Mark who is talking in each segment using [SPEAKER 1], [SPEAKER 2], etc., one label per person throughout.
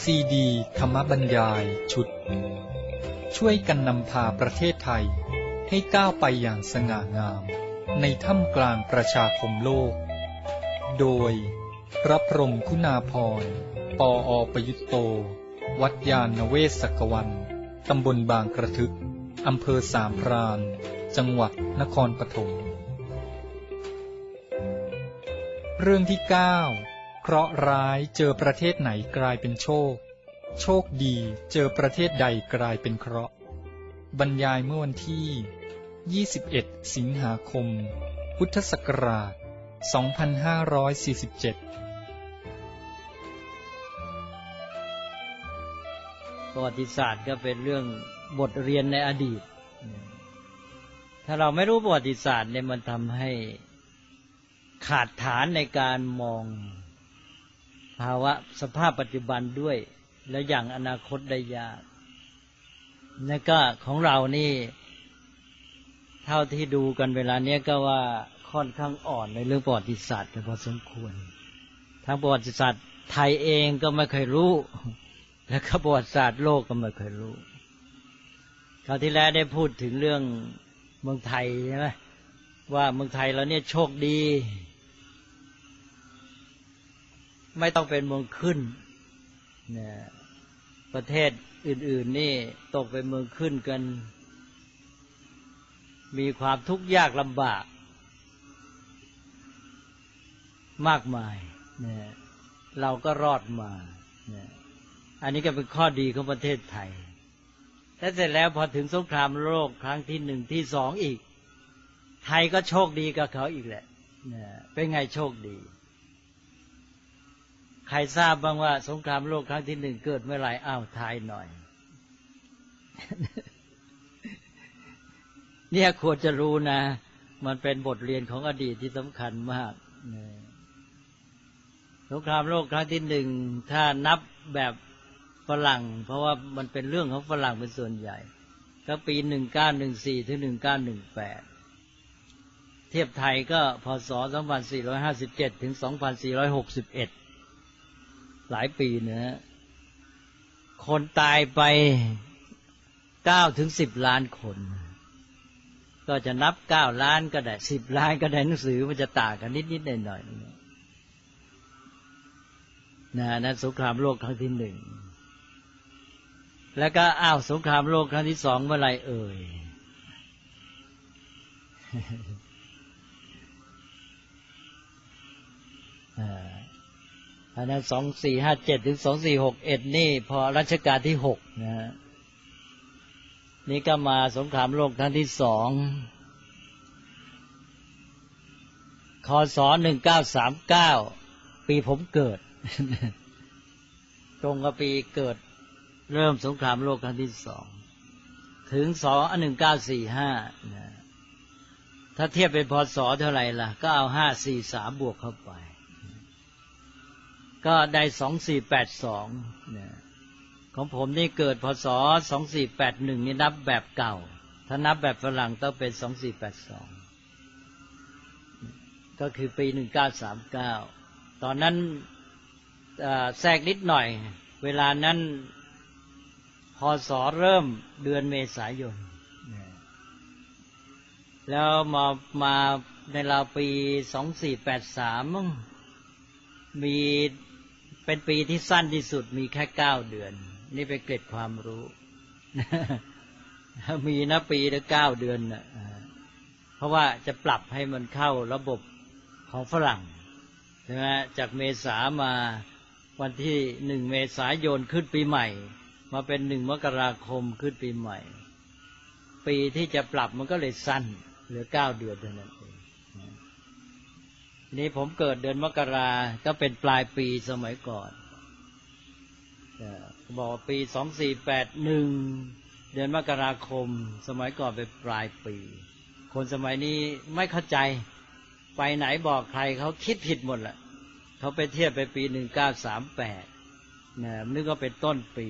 [SPEAKER 1] ซีดีธรรมบรรยายชุดช่วยกันนำพาประเทศไทยให้ก้าวไปอย่างสง่างามในท่ามกลางประชาคมโลกโดยพระพรหมคุณาภรณ์ปอ.ประยุตโตวัดยาณเวศกวันตำบลบางกระทึกอำเภอสามพรานจังหวัดนครปฐมเรื่องที่ 9 เคราะห์ร้ายเจอประเทศไหนกลายเป็นโชคโชคดีเจอประเทศใดกลายเป็นเคราะห์บรรยายเมื่อวันที่ 21 สิงหาคม พุทธศักราช 2547
[SPEAKER 2] ประวัติศาสตร์ก็เป็นเรื่องบทเรียนในอดีตถ้าเราไม่รู้ประวัติศาสตร์เนี่ยมันทำให้ขาดฐานในการมองภาวะสภาพปัจจุบันด้วยและอย่างอนาคตได้ยากแล้วก็ของเรานี่เท่าที่ดูกันเวลาเนี้ยก็ว่าค่อนข้างอ่อนในเรื่องประวัติศาสตร์กันพอสมควรทั้งประวัติศาสตร์ไทยเองก็ไม่เคยรู้และก็ประวัติศาสตร์โลกก็ไม่เคยรู้คราวที่แล้วได้พูดถึงเรื่องเมืองไทยใช่ไหมว่าเมืองไทยเราเนี่ยโชคดีไม่ต้องเป็นเมืองขึ้นเนี่ยประเทศอื่นๆนี่ตกเป็นเมืองขึ้นกันมีความทุกข์ยากลำบากมากมายเนี่ยเราก็รอดมาเนี่ยอันนี้ก็เป็นข้อดีของประเทศไทยและเสร็จแล้วพอถึงสงครามโลกครั้งที่1ที่2อีกไทยก็โชคดีกับเขาอีกแหละเนี่ยเป็นไงโชคดีใครทราบบ้างว่าสงครามโลกครั้งที่1เกิดเมื่อไหร่อ้าวทายหน่อย เนี่ยควรจะรู้นะมันเป็นบทเรียนของอดีตที่สำคัญมากสงครามโลกครั้งที่1ถ้านับแบบฝรั่งเพราะว่ามันเป็นเรื่องของฝรั่งเป็นส่วนใหญ่ก็ปี1914ถึง1918เทียบไทยก็พศ2457ถึง2461หลายปีนะคนตายไป9ถึง10ล้านคนก็จะนับ9ล้านก็ได้10ล้านก็ได้หนังสือมันจะต่างกันนิดๆหน่อยๆนั่นสงครามโลกครั้งที่1แล้วก็สงครามโลกครั้งที่2เมื่อไหร่เอ่ยอันนั้น2457ถึง2461นี่พอรัชกาลที่6นะนี่ก็มาสงครามโลกครั้งที่2คศ1939ปีผมเกิด ตรงกับปีเกิดเริ่มสงครามโลกครั้งที่2ถึง1945นะถ้าเทียบเป็นพศเท่าไหร่ล่ะก็เอา543บวกเข้าไปก็ได้2482เนี่ยของผมนี่เกิดพศ2481นี่นับแบบเก่าถ้านับแบบฝรั่งต้องเป็น2482ก็คือปี1939ตอนนั้นแทรกนิดหน่อยเวลานั้นพศเริ่มเดือนเมษายนแล้วมาในราวปี2483มั้งมีเป็นปีที่สั้นที่สุดมีแค่9เดือนนี่เป็นเกร็ดความรู้ มีนะปีละ9เดือนน่ะเพราะว่าจะปรับให้มันเข้าระบบของฝรั่งใช่ไหมจากเมษามาวันที่1เมษายนขึ้นปีใหม่มาเป็น1มกราคมขึ้นปีใหม่ปีที่จะปรับมันก็เลยสั้นเหลือ9เดือนเท่านั้นเองนี่ผมเกิดเดือนมกราก็เป็นปลายปีสมัยก่อนบอกปี2481เดือนมกราคมสมัยก่อนเป็นปลายปีคนสมัยนี้ไม่เข้าใจไปไหนบอกใครเขาคิดผิดหมดแหละเขาไปเทียบไปปี1938นะนึกว่าเป็นต้นปี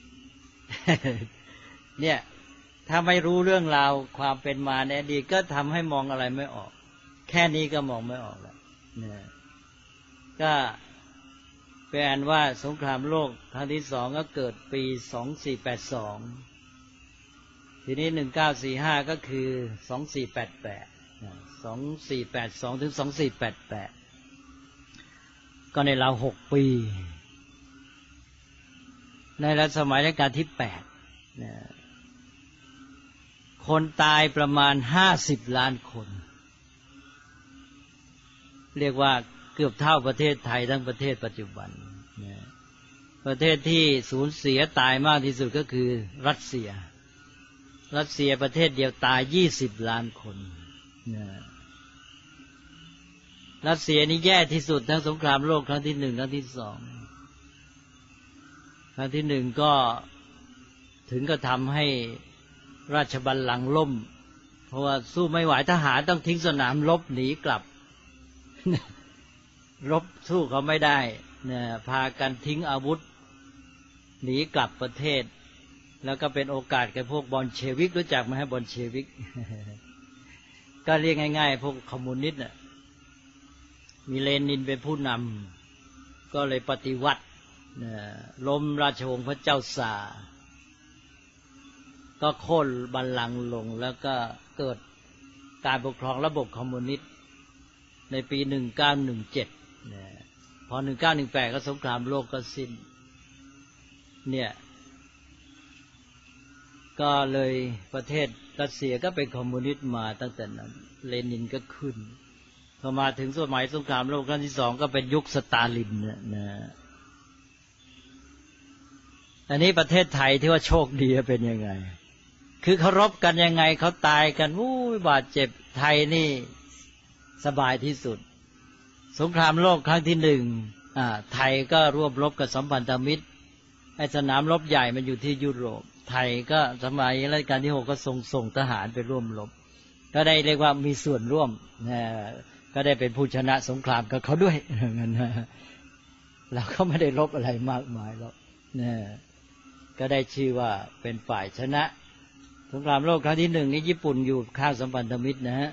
[SPEAKER 2] เนี่ยถ้าไม่รู้เรื่องราวความเป็นมาในอดีตก็ทำให้มองอะไรไม่ออกแค่นี้ก็มองไม่ออกแล้วเนี่ยก็เเป็นอันว่าสงครามโลกครั้งที่2ก็เกิดปี2482ทีนี้1945ก็คือ2488 2482ถึง2488ก็ในราว6ปีในรัชสมัยรัชกาลที่8คนตายประมาณ50ล้านคนเรียกว่าเกือบเท่าประเทศไทยทั้งประเทศปัจจุบันประเทศที่สูญเสียตายมากที่สุดก็คือรัสเซียประเทศเดียวตาย20ล้านคนรัสเซียนี่แย่ที่สุดทั้งสงครามโลกครั้งที่1ครั้งที่2ครั้งที่1ก็ถึงก็ทำให้ราชบัลลังก์ล่มเพราะว่าสู้ไม่ไหวทหารต้องทิ้งสนามรบหนีกลับรบสู้เขาไม่ได้พากันทิ้งอาวุธหนีกลับประเทศแล้วก็เป็นโอกาสแก่พวกบอลเชวิกรู้จักไหมฮะบอลเชวิก ก็เรียกง่ายๆพวกคอมมิวนิสต์มีเลนินเป็นผู้นำก็เลยปฏิวัติล้มราชวงศ์พระเจ้าซาร์ก็โค่นบัลลังก์ลงแล้วก็เกิดการปกครองระบบคอมมิวนิสต์ในปี1917พอ1918ก็สงครามโลกก็สิ้นเนี่ยก็เลยประเทศรัสเซียก็เป็นคอมมิวนิสต์มาตั้งแต่นั้นเลนินก็ขึ้นพอมาถึงสมัยสงครามโลกครั้งที่2ก็เป็นยุคสตาลินนะอันนี้ประเทศไทยที่ว่าโชคดีเป็นยังไงคือเขารบกันยังไงเขาตายกันบาดเจ็บไทยนี่สบายที่สุดสงครามโลกครั้งที่1ไทยก็ร่วมรบกับสัมพันธมิตรไอ้สนามรบใหญ่มันอยู่ที่ยุโรปไทยก็สมัยรัชกาลที่6ก็ส่งทหารไปร่วมรบก็ได้เรียกว่ามีส่วนร่วมก็ได้เป็นผู้ชนะสงครามกับเขาด้วยงั้นเราก็ไม่ได้รบอะไรมากมายหรอกก็ได้ชื่อว่าเป็นฝ่ายชนะสงครามโลกครั้งที่1นี้ญี่ปุ่นอยู่ข้างสัมพันธมิตรนะฮะ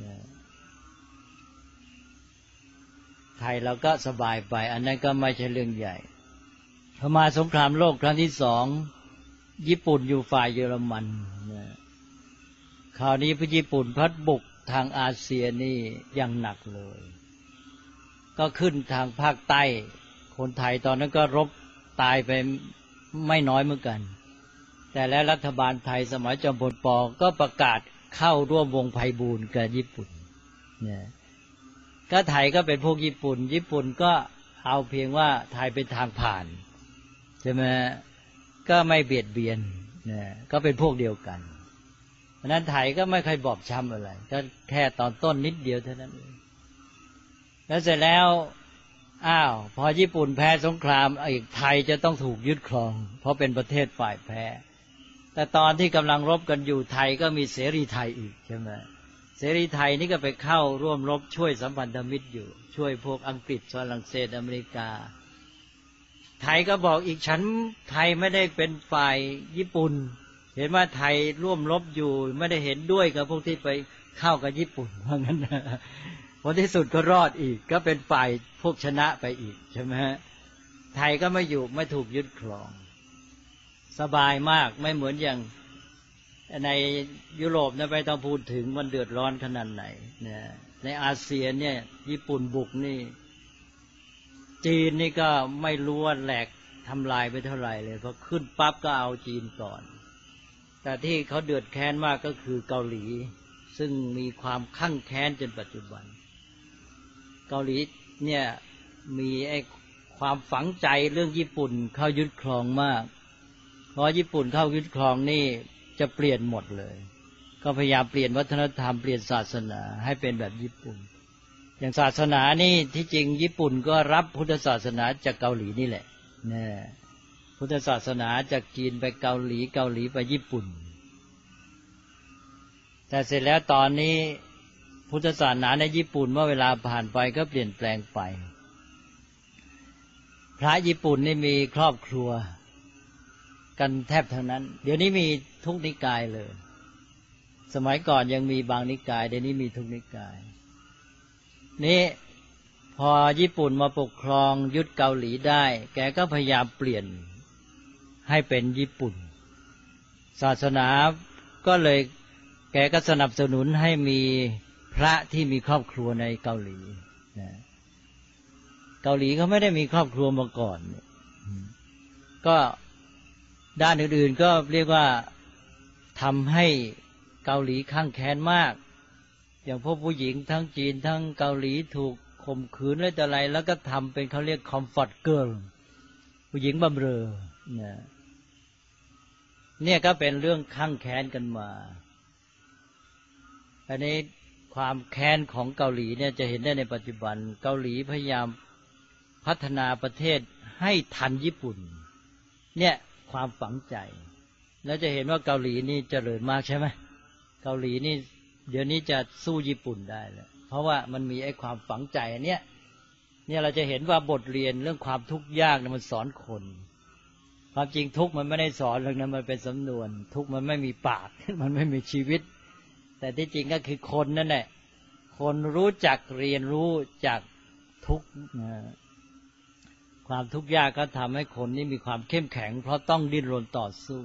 [SPEAKER 2] ไทยเราก็สบายไปอันนั้นก็ไม่ใช่เรื่องใหญ่พอมาสงครามโลกครั้งที่2ญี่ปุ่นอยู่ฝ่ายเยอรมันคราวนี้พวกญี่ปุ่นพัดบุกทางอาเซียนี่อย่างหนักเลยก็ขึ้นทางภาคใต้คนไทยตอนนั้นก็รบตายไปไม่น้อยเหมือนกันแต่แล้วรัฐบาลไทยสมัยจอมพลป.ก็ประกาศเข้าร่วมวงไพบูลย์กับญี่ปุ่นก็ไทยก็เป็นพวกญี่ปุ่นก็เอาเพียงว่าไทยเป็นทางผ่านใช่ไหมก็ไม่เบียดเบียนก็เป็นพวกเดียวกันเพราะนั้นไทยก็ไม่เคยบอบช้ำอะไรก็แค่ตอนต้นนิดเดียวเท่านั้นเองแล้วเสร็จแล้วพอญี่ปุ่นแพ้สงครามอีกไทยจะต้องถูกยึดครองเพราะเป็นประเทศฝ่ายแพ้แต่ตอนที่กำลังรบกันอยู่ไทยก็มีเสรีไทยอีกใช่ไหมเสรีไทยนี่ก็ไปเข้าร่วมรบช่วยสัมพันธมิตรอยู่ช่วยพวกอังกฤษฝรั่งเศสอเมริกาไทยก็บอกอีกฉันไทยไม่ได้เป็นฝ่ายญี่ปุ่นเห็นว่าไทยร่วมรบอยู่ไม่ได้เห็นด้วยกับพวกที่ไปเข้ากับญี่ปุ่นเพราะงั้นผลที่สุดก็รอดอีกก็เป็นฝ่ายพวกชนะไปอีกใช่ไหมฮะไทยก็ไม่อยู่ไม่ถูกยึดครองสบายมากไม่เหมือนอย่างในยุโรปนะไม่ต้องพูดถึงมันเดือดร้อนขนาดไหนในอาเซียนเนี่ยญี่ปุ่นบุกนี่จีนนี่ก็ไม่รู้ว่าแหลกทำลายไปเท่าไหร่เลยพอขึ้นปั๊บก็เอาจีนก่อนแต่ที่เขาเดือดแค้นมากก็คือเกาหลีซึ่งมีความคั่งแค้นจนปัจจุบันเกาหลีเนี่ยมีไอ้ความฝังใจเรื่องญี่ปุ่นเข้ายึดครองมากพอญี่ปุ่นเข้ายึดครองนี่จะเปลี่ยนหมดเลยก็พยายามเปลี่ยนวัฒนธรรมเปลี่ยนศาสนาให้เป็นแบบญี่ปุ่นอย่างศาสนานี่ที่จริงญี่ปุ่นก็รับพุทธศาสนาจากเกาหลีนี่แหละพุทธศาสนาจากจีนไปเกาหลีเกาหลีไปญี่ปุ่นแต่เสร็จแล้วตอนนี้พุทธศาสนาในญี่ปุ่นเมื่อเวลาผ่านไปก็เปลี่ยนแปลงไปพระญี่ปุ่นนี่มีครอบครัวกันแทบทั้งนั้นเดี๋ยวนี้มีทุกนิกายเลยสมัยก่อนยังมีบางนิกายเดี๋ยวนี้มีทุกนิกายนี่พอญี่ปุ่นมาปกครองยึดเกาหลีได้แกก็พยายามเปลี่ยนให้เป็นญี่ปุ่นศาสนาก็เลยแกก็สนับสนุนให้มีพระที่มีครอบครัวในเกาหลีนะเกาหลีเขาไม่ได้มีครอบครัวมาก่อนก็ด้านอื่นๆก็เรียกว่าทำให้เกาหลีข้างแค้นมากอย่างพวกผู้หญิงทั้งจีนทั้งเกาหลีถูกข่มขืนอะไรแล้วก็ทำเป็นเขาเรียกคอมฟอร์ตเกิร์ลผู้หญิงบำเรอเนี่ยก็เป็นเรื่องข้างแค้นกันมาอันนี้ความแค้นของเกาหลีเนี่ยจะเห็นได้ในปัจจุบันเกาหลีพยายามพัฒนาประเทศให้ทันญี่ปุ่นเนี่ยความฝังใจแล้วจะเห็นว่าเกาหลีนี่เจริญมากใช่ไหมเกาหลีนี่เดี๋ยวนี้จะสู้ญี่ปุ่นได้แล้วเพราะว่ามันมีไอ้ความฝังใจอันเนี้ยเนี่ยเราจะเห็นว่าบทเรียนเรื่องความทุกข์ยากเนี่ยมันสอนคนความจริงทุกข์มันไม่ได้สอนหรอกนะมันเป็นสำนวนทุกข์มันไม่มีปากมันไม่มีชีวิตแต่ที่จริงก็คือคนนั่นแหละคนรู้จักเรียนรู้จากทุกข์ความทุกข์ยากก็ทำให้คนนี่มีความเข้มแข็งเพราะต้องดิ้นรนต่อสู้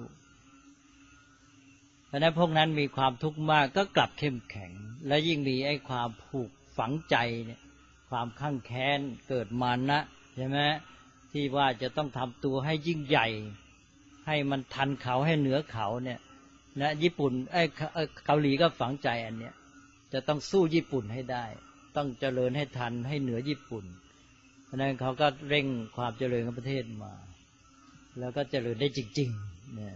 [SPEAKER 2] เพราะนั้นพวกนั้นมีความทุกข์มากก็กลับเข้มแข็งและยิ่งมีไอ้ความผูกฝังใจเนี่ยความข้างแค้นเกิดมานะใช่ไหมที่ว่าจะต้องทำตัวให้ยิ่งใหญ่ให้มันทันเขาให้เหนือเขาเนี่ยนะญี่ปุ่นเกาหลีก็ฝังใจอันเนี้ยจะต้องสู้ญี่ปุ่นให้ได้ต้องเจริญให้ทันให้เหนือญี่ปุ่นเพราะนั้นเขาก็เร่งความเจริญของประเทศมาแล้วก็เจริญได้จริงๆเนี่ย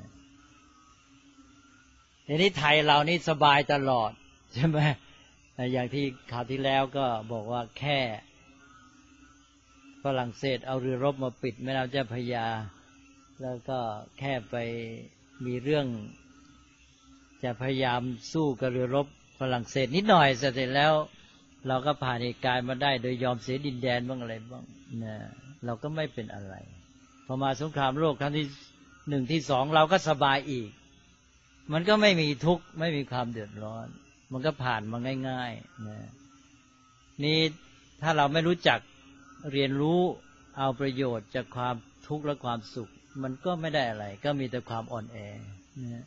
[SPEAKER 2] ทีนี้ไทยเรานี่สบายตลอดใช่ไหมอย่างที่ข่าวที่แล้วก็บอกว่าแค่ฝรั่งเศสเอาเรือรบมาปิดแม่น้ำเจ้าพระยาแล้วก็แค่ไปมีเรื่องจะพยายามสู้กับเรือรบฝรั่งเศสนิดหน่อยเสร็จแล้วเราก็ผ่านเหตุการณ์มาได้โดยยอมเสียดินแดนบ้างอะไรบ้างนะเราก็ไม่เป็นอะไรพอมาสงครามโลกครั้งที่1ที่2เราก็สบายอีกมันก็ไม่มีทุกข์ไม่มีความเดือดร้อนมันก็ผ่านมาง่ายๆนะนี่ถ้าเราไม่รู้จักเรียนรู้เอาประโยชน์จากความทุกข์และความสุขมันก็ไม่ได้อะไรก็มีแต่ความอ่อนแอนะ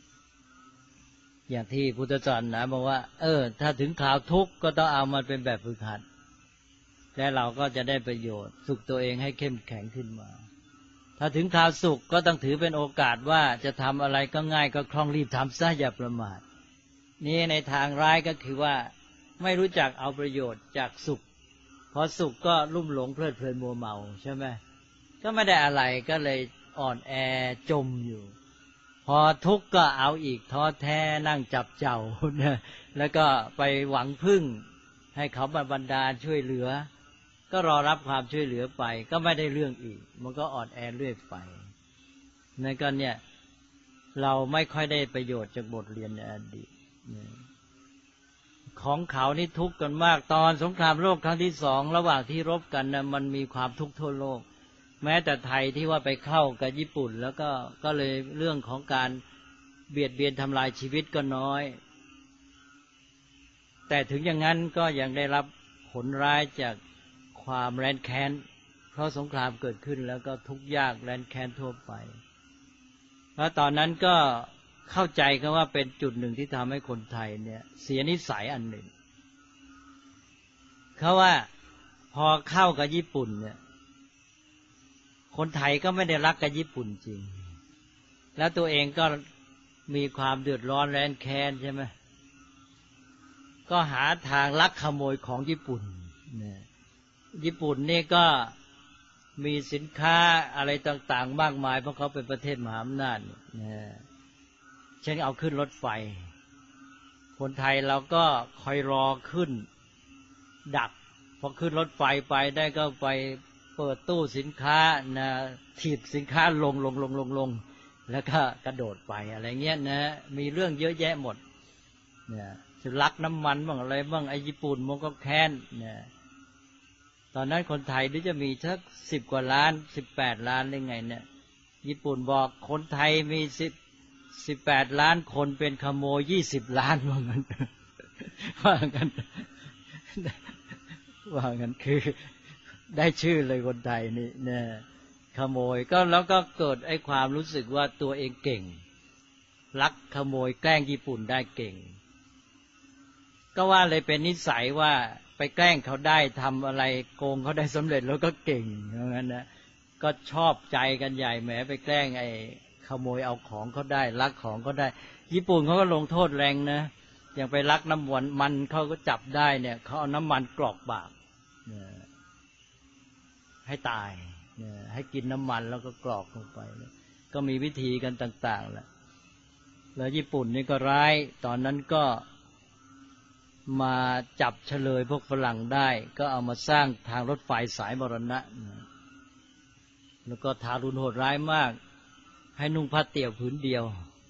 [SPEAKER 2] อย่างที่พุทธศาสนาบอกว่าถ้าถึงข่าวทุกข์ก็ต้องเอามันเป็นแบบฝึกหัดและเราก็จะได้ประโยชน์ฝึกตัวเองให้เข้มแข็งขึ้นมาถ้าถึงข่าวสุขก็ต้องถือเป็นโอกาสว่าจะทำอะไรก็ง่ายก็คล่องรีบทำซะอย่าประมาทนี่ในทางร้ายก็คือว่าไม่รู้จักเอาประโยชน์จากสุขพอสุขก็ลุ่มหลงเพลิดเพลินมัวเมาใช่ไหมก็ไม่ได้อะไรก็เลยอ่อนแอจมอยู่พอทุกข์ก็เอาอีกท้อแท้นั่งจับเจ้าแล้วก็ไปหวังพึ่งให้เขาบันดาลช่วยเหลือก็รอรับความช่วยเหลือไปก็ไม่ได้เรื่องอีกมันก็อ่อนแอเรื่อยไปนั่นก็เนี่ยเราไม่ค่อยได้ประโยชน์จากบทเรียนในอดีตของเขานี่ทุกข์กันมากตอนสงครามโลกครั้งที่2ระหว่างที่รบกันนะมันมีความทุกข์ทั่วโลกแม้แต่ไทยที่ว่าไปเข้ากับญี่ปุ่นแล้วก็เลยเรื่องของการเบียดเบียนทำลายชีวิตก็น้อยแต่ถึงอย่างนั้นก็ยังได้รับผลร้ายจากความแร้นแค้นเพราะสงครามเกิดขึ้นแล้วก็ทุกข์ยากแร้นแค้นทั่วไปเพราะตอนนั้นก็เข้าใจกันว่าเป็นจุดหนึ่งที่ทำให้คนไทยเนี่ยเสียนิสัยอันหนึ่งเขาว่าพอเข้ากับญี่ปุ่นเนี่ยคนไทยก็ไม่ได้รักกับญี่ปุ่นจริงแล้วตัวเองก็มีความเดือดร้อนแร้นแค้นใช่ไหมก็หาทางลักขโมยของญี่ปุ่นญี่ปุ่นนี่ก็มีสินค้าอะไรต่างๆมากมายเพราะเขาเป็นประเทศมหาอำนาจเช่นเอาขึ้นรถไฟคนไทยเราก็คอยรอขึ้นดักพอขึ้นรถไฟไปได้ก็ไปเปิดตู้สินค้านะถีบสินค้าลงแล้วก็กระโดดไปอะไรเงี้ยนะมีเรื่องเยอะแยะหมดเนี่ยลักน้ำมันบ้างอะไรบ้างไอ้ญี่ปุ่นมันก็แค้นเนี่ยตอนนั้นคนไทยหรือจะมีสัก10 กว่าล้าน18 ล้านหรือไงเนี่ยญี่ปุ่นบอกคนไทยมี18 ล้านคนเป็นขโมย20 ล้านว่างั้นว่างั้นคือได้ชื่อเลยคนไทยนี่เนี่ยขโมยก็แล้วก็เกิดไอ้ความรู้สึกว่าตัวเองเก่งลักขโมยแกล้งญี่ปุ่นได้เก่งก็ว่าเลยเป็นนิสัยว่าไปแกล้งเขาได้ทำอะไรโกงเขาได้สำเร็จแล้วก็เก่งอย่างนั้นนะก็ชอบใจกันใหญ่แหมไปแกล้งไอ้ขโมยเอาของเขาได้ลักของเขาได้ญี่ปุ่นเขาก็ลงโทษแรงนะอย่างไปลักน้ำมันเขาก็จับได้เนี่ยเขาเอาน้ำมันกรอกปากให้ตายให้กินน้ำมันแล้วก็กรอกลงไปก็มีวิธีกันต่างๆแล้วญี่ปุ่นนี่ก็ร้ายตอนนั้นก็มาจับเฉลยพวกฝรั่งได้ก็เอามาสร้างทางรถไฟสายมรณะแล้วก็ทารุณโหดร้ายมากให้นุ่งผ้าเตี่ยวผืนเดียว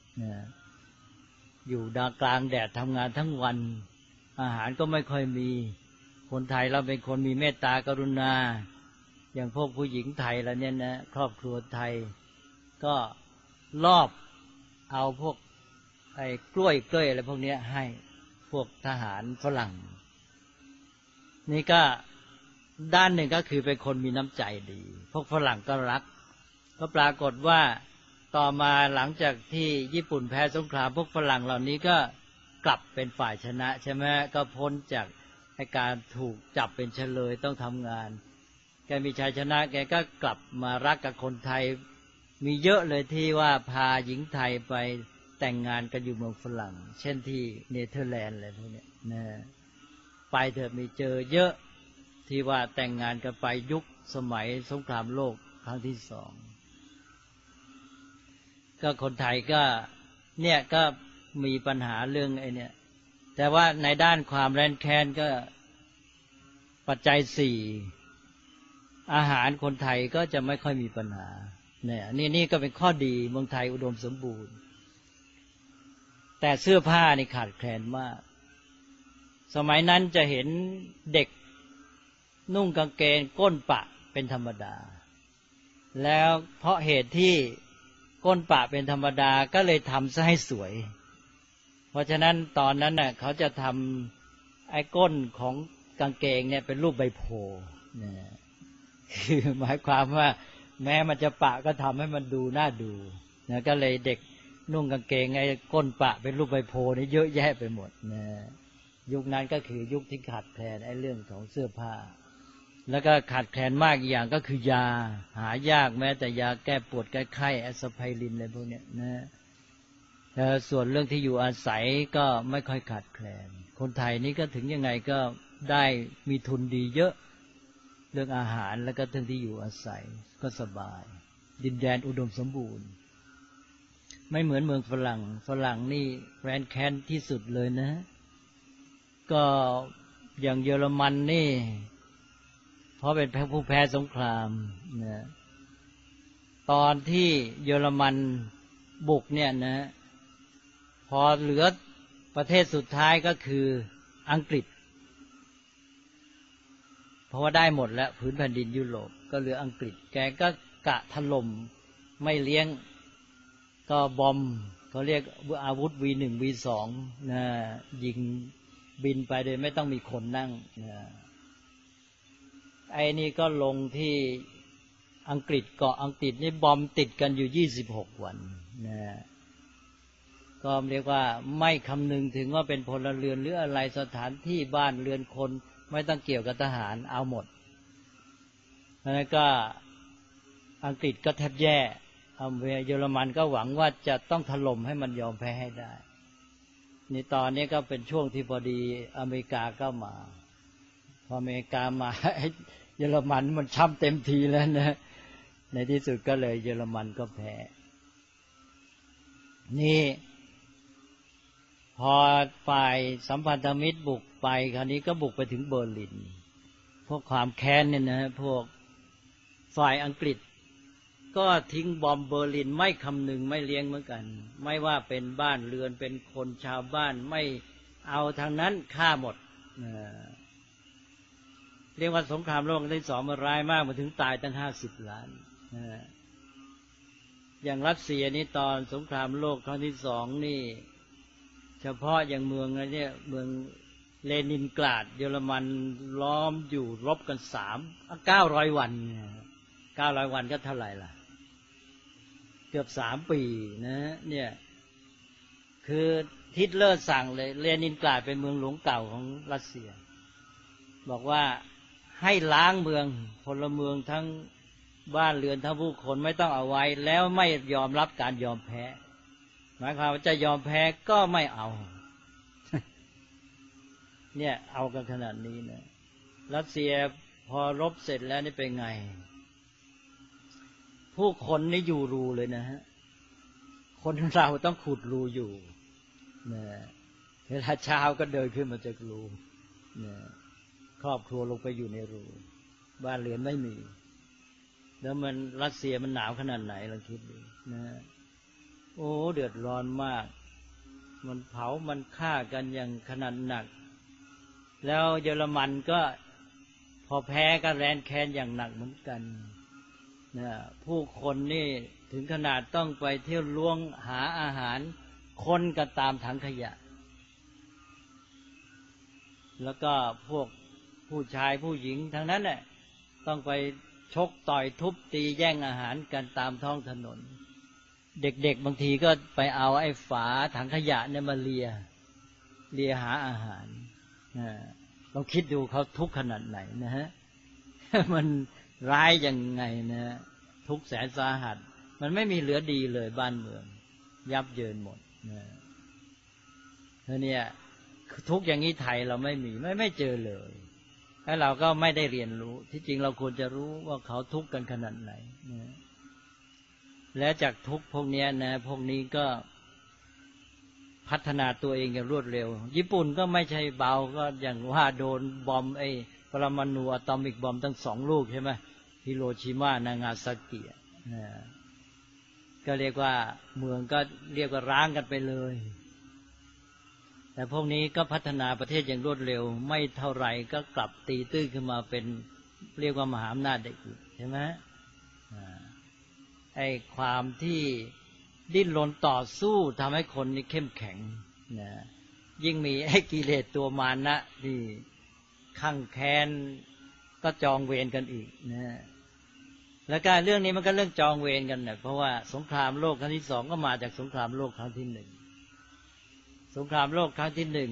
[SPEAKER 2] อยู่กลางแดดทำงานทั้งวันอาหารก็ไม่ค่อยมีคนไทยเราเป็นคนมีเมตตากรุณาอย่างพวกผู้หญิงไทยแล้วเนี่ยนะครอบครัวไทยก็ลอบเอาพวกไอ้กล้วยอะไรพวกนี้ให้พวกทหารฝรั่งนี่ก็ด้านหนึ่งก็คือเป็นคนมีน้ำใจดีพวกฝรั่งก็รักก็ปรากฏว่าต่อมาหลังจากที่ญี่ปุ่นแพ้สงครามพวกฝรั่งเหล่านี้ก็กลับเป็นฝ่ายชนะใช่ไหมก็พ้นจากการถูกจับเป็นเฉลยต้องทำงานแกมีชัยชนะแกก็กลับมารักกับคนไทยมีเยอะเลยที่ว่าพาหญิงไทยไปแต่งงานกันอยู่เมืองฝรั่งเช่นที่เนเธอร์แลนด์อะไรพวกนี้นะไปเถอะมีเจอเยอะที่ว่าแต่งงานกันไปยุคสมัยสงครามโลกครั้งที่สองก็คนไทยก็เนี่ยก็มีปัญหาเรื่องไอ้เนี่ยแต่ว่าในด้านความแร้นแค้นก็ปัจจัยสี่อาหารคนไทยก็จะไม่ค่อยมีปัญหาเนี่ยนี่ก็เป็นข้อดีเมืองไทยอุดมสมบูรณ์แต่เสื้อผ้านี่ขาดแคลนมากสมัยนั้นจะเห็นเด็กนุ่งกางเกงก้นปะเป็นธรรมดาแล้วเพราะเหตุที่ก้นปะเป็นธรรมดาก็เลยทำซะให้สวยเพราะฉะนั้นตอนนั้นน่ะเขาจะทำไอ้ก้นของกางเกงเนี่ยเป็นรูปใบโพเนี่ยคือหมายความว่าแม้มันจะปะก็ทำให้มันดูน่าดูนะก็เลยเด็กนุ่งกางเกงไอ้ก้นปะเป็นรูปใบโพนี่เยอะแยะไปหมดนะยุคนั้นก็คือยุคที่ขาดแคลนไอ้เรื่องของเสื้อผ้าแล้วก็ขาดแคลนมากอีกอย่างก็คือยาหายากแม้แต่ยาแก้ปวดแก้ไข้แอสไพรินอะไรพวกนี้นะส่วนเรื่องที่อยู่อาศัยก็ไม่ค่อยขาดแคลนคนไทยนี่ก็ถึงยังไงก็ได้มีทุนดีเยอะเรื่องอาหารแล้วก็เรื่องที่อยู่อาศัยก็สบายดินแดนอุดมสมบูรณ์ไม่เหมือนเมืองฝรั่งนี่แร้นแค้นที่สุดเลยนะก็อย่างเยอรมันนี่เพราะเป็นผู้แพ้สงครามนะตอนที่เยอรมันบุกเนี่ยนะพอเหลือประเทศสุดท้ายก็คืออังกฤษเพราะว่าได้หมดแล้วพื้นแผ่นดินยุโรปก็เหลืออังกฤษแกก็กะถล่มไม่เลี้ยงก็บอมเขาเรียกอาวุธ V1 V2 นะยิงบินไปโดยไม่ต้องมีคนนั่งนะไอ้นี่ก็ลงที่อังกฤษเกาะอังกฤษนี่บอมติดกันอยู่26วันนะก็เรียกว่าไม่คำนึงถึงว่าเป็นพลเรือนหรืออะไรสถานที่บ้านเรือนคนไม่ต้องเกี่ยวกับทหารเอาหมดแล้วก็อังกฤษก็แทบแย่เยอรมันก็หวังว่าจะต้องถล่มให้มันยอมแพ้ให้ได้นี่ตอนนี้ก็เป็นช่วงที่พอดีอเมริกาก็มาพออเมริกามาเยอรมันมันช้ำเต็มทีแล้วนะในที่สุดก็เลยเยอรมันก็แพ้นี่พอฝ่ายสัมพันธมิตรบุกไปคราวนี้ก็บุกไปถึงเบอร์ลินพวกความแค้นเนี่ยนะพวกฝ่ายอังกฤษก็ทิ้งบอมเบอร์ลินไม่คำนึงไม่เลี้ยงเหมือนกันไม่ว่าเป็นบ้านเรือนเป็นคนชาวบ้านไม่เอาทางนั้นฆ่าหมดเรียกว่าสงครามโลกครั้งที่สองมันร้ายมากมาถึงตายตั้ง50 ล้านอย่างรัสเซียนี่ตอนสงครามโลกครั้งที่สองนี่เฉพาะอย่างเมืองอะไรเนี่ยเมืองเลนินกราดเยอรมันล้อมอยู่รบกัน900 วัน900 วันก็เท่าไหร่ล่ะเกือบ3 ปีนะเนี่ยคือฮิตเลอร์สั่งเลยเลนินกราดเป็นเมืองหลวงเก่าของรัสเซียบอกว่าให้ล้างเมืองพลเมืองทั้งบ้านเรือนทั้งผู้คนไม่ต้องเอาไว้แล้วไม่ยอมรับการยอมแพ้หมายความว่าจะยอมแพ้ก็ไม่เอา เนี่ยเอากันขนาดนี้นะรัสเซียพอรบเสร็จแล้วนี่เป็นไงผู้คนนี่อยู่รูเลยนะฮะคนเราต้องขุดรูอยู่นะเวลาเช้าก็เดินขึ้นมาจากรูนะครอบครัวลงไปอยู่ในรูบ้านเรือนไม่มีแล้วมันรัสเซียมันหนาวขนาดไหนลองคิดดูนะโอ้เดือดร้อนมากมันเผามันฆ่ากันอย่างขนาดหนักแล้วเยอรมันก็พอแพ้ก็แรนแค้นอย่างหนักเหมือนกันนะผู้คนนี่ถึงขนาดต้องไปเที่ยวล้วงหาอาหารคนกันตามถังขยะแล้วก็พวกผู้ชายผู้หญิงทั้งนั้นแหละต้องไปชกต่อยทุบตีแย่งอาหารกันตามท้องถนนเด็กๆบางทีก็ไปเอาไอ้ฝาถังขยะเนี่ยมาเลียหาอาหารลองคิดดูเขาทุกข์ขนาดไหนนะฮะมันร้ายยังไงนะทุกข์แสนสาหัสมันไม่มีเหลือดีเลยบ้านเมืองยับเยินหมดนะเนี่ยทุกข์อย่างนี้ไทยเราไม่มีไม่เจอเลยแล้วเราก็ไม่ได้เรียนรู้ที่จริงเราควรจะรู้ว่าเขาทุกข์กันขนาดไหนนะและจากทุกข์พวกนี้นะพวกนี้ก็พัฒนาตัวเองอย่างรวดเร็วญี่ปุ่นก็ไม่ใช่เบาก็อย่างว่าโดนบอมไอ้ปรมาณูอะตอมิกบอมทั้ง2 ลูกใช่ไหมฮิโรชิมานางาซากิก็เรียกว่าเมืองก็เรียกว่าร้างกันไปเลยแต่พวกนี้ก็พัฒนาประเทศอย่างรวดเร็วไม่เท่าไหร่ก็กลับตีตื้นขึ้นมาเป็นเรียกว่ามหาอำนาจได้อีกใช่ไหมไอ้ความที่ดิ้นรนต่อสู้ทำให้คนนี่เข้มแข็งนะยิ่งมีไอ้กิเลสตัวมานะที่คั่งแค้นก็จองเวรกันอีกนะแล้วการเรื่องนี้มันก็เรื่องจองเวรกันนะเพราะว่าสงครามโลกครั้งที่2ก็มาจากสงครามโลกครั้งที่1สงครามโลกครั้งที่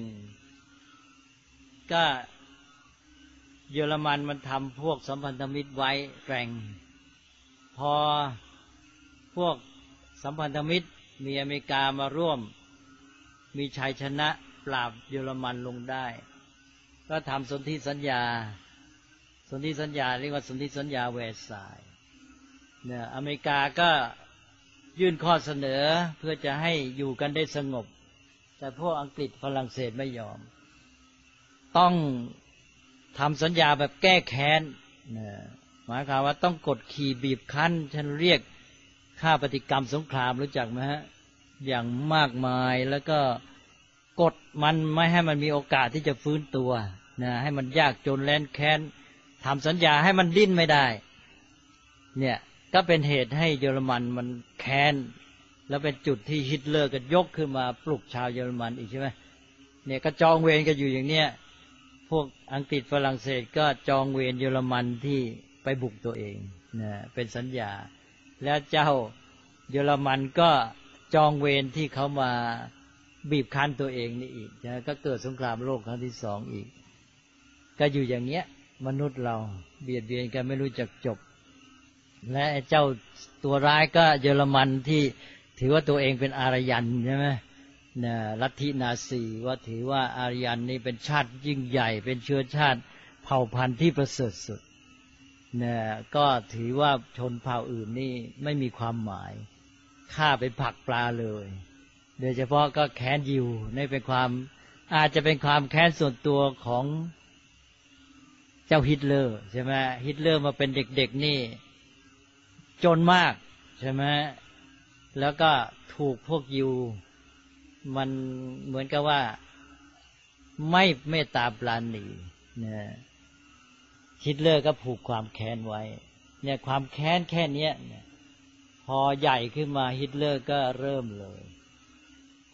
[SPEAKER 2] 1ก็เยอรมันมันทำพวกสัมพันธมิตรไว้แกร่งพอพวกสัมพันธมิตรมีอเมริกามาร่วมมีชัยชนะปราบเยอรมันลงได้ก็ทำสนธิสัญญาเรียกว่าสนธิสัญญาแวร์ซายน์เนี่ยอเมริกาก็ยื่นข้อเสนอเพื่อจะให้อยู่กันได้สงบแต่พวกอังกฤษฝรั่งเศสไม่ยอมต้องทำสัญญาแบบแก้แค้นหมายความว่าต้องกดขี่บีบคั้นฉันเรียกค่าปฏิกรรมสงครามรู้จักไหมฮะอย่างมากมายแล้วก็กดมันไม่ให้มันมีโอกาสที่จะฟื้นตัวนะให้มันยากจนแร้นแค้นทำสัญญาให้มันดิ้นไม่ได้เนี่ยก็เป็นเหตุให้เยอรมันมันแค้นแล้วเป็นจุดที่ฮิตเลอร์ก็ยกขึ้นมาปลุกชาวเยอรมันอีกใช่ไหมเนี่ยก็จองเวรกันอยู่อย่างเนี้ยพวกอังกฤษฝรั่งเศสก็จองเวรเยอรมันที่ไปบุกตัวเองนะเป็นสัญญาแล้วเจ้าเยอรมันก็จองเวรที่เขามาบีบคั้นตัวเองนี่อีกนะก็เกิดสงครามโลกครั้งที่2อีกก็อยู่อย่างเงี้ยมนุษย์เราเบียดเบียนกันไม่รู้จักจบและเจ้าตัวร้ายก็เยอรมันที่ถือว่าตัวเองเป็นอารยันใช่ไหมนะลัทธินาซีว่าถือว่าอารยันนี่เป็นชาติยิ่งใหญ่เป็นเชื้อชาติเผ่าพันธุ์ที่ประเสริฐสุดนะก็ถือว่าชนเผ่าอื่นนี่ไม่มีความหมายฆ่าเป็นผักปลาเลยโดยเฉพาะก็แค้นยิวนี่เป็นความอาจจะเป็นความแค้นส่วนตัวของเจ้าฮิตเลอร์ใช่ไหมฮิตเลอร์มาเป็นเด็กๆนี่จนมากใช่ไหมแล้วก็ถูกพวกยิวมันเหมือนกับว่าไม่เมตตาปราณีเนี่ยฮิตเลอร์ก็ผูกความแค้นไว้เนี่ยความแค้นแค่นี้พอใหญ่ขึ้นมาฮิตเลอร์ก็เริ่มเลยพ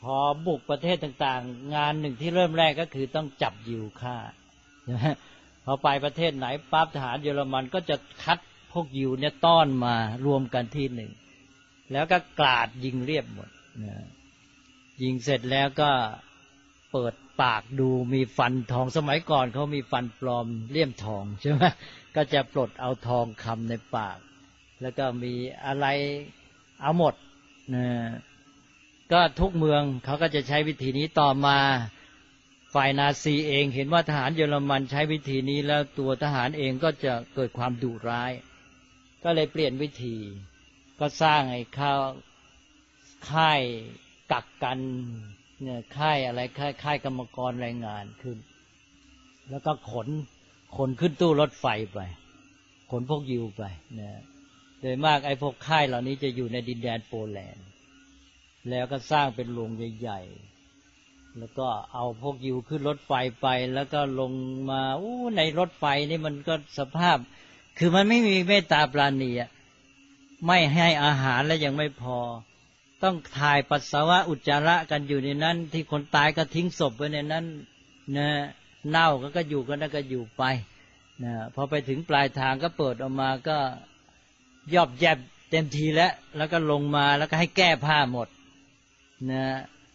[SPEAKER 2] พอบุกประเทศต่างๆงานหนึ่งที่เริ่มแรกก็คือต้องจับยิวฆ่าพอไปประเทศไหนปั๊บทหารเยอรมันก็จะคัดพวกยิวเนี่ยต้อนมารวมกันที่หนึ่งแล้วก็กราดยิงเรียบหมดยิงเสร็จแล้วก็เปิดปากดูมีฟันทองสมัยก่อนเขามีฟันปลอมเลี่ยมทองใช่ไหมก็จะปลดเอาทองคำในปากแล้วก็มีอะไรเอาหมดก็ทุกเมืองเขาก็จะใช้วิธีนี้ต่อมาฝ่ายนาซีเองเห็นว่าทหารเยอรมันใช้วิธีนี้แล้วตัวทหารเองก็จะเกิดความดุร้ายก็เลยเปลี่ยนวิธีก็สร้างไอ้ค่ายกักกันเนี่ยค่ายอะไรค่ายกรรมกรแรงงานขึ้นแล้วก็ขนขึ้นตู้รถไฟไปขนพวกยิวไปนะโดยมากไอ้พวกค่ายเหล่านี้จะอยู่ในดินแดนโปแลนด์แล้วก็สร้างเป็นโรงใหญ่ๆแล้วก็เอาพวกยิวขึ้นรถไฟไปแล้วก็ลงมาในรถไฟนี่มันก็สภาพคือมันไม่มีเมตตาปราณีอ่ะไม่ให้อาหารแล้วยังไม่พอต้องถ่ายปัสสาวะอุจจาระกันอยู่ในนั้นที่คนตายก็ทิ้งศพไว้ในนั้นนะเน่าก็อยู่กันแล้วก็อยู่ไปนะพอไปถึงปลายทางก็เปิดออกมาก็ยอบแยบเต็มทีแล้วก็ลงมาแล้วก็ให้แก้ผ้าหมดนะ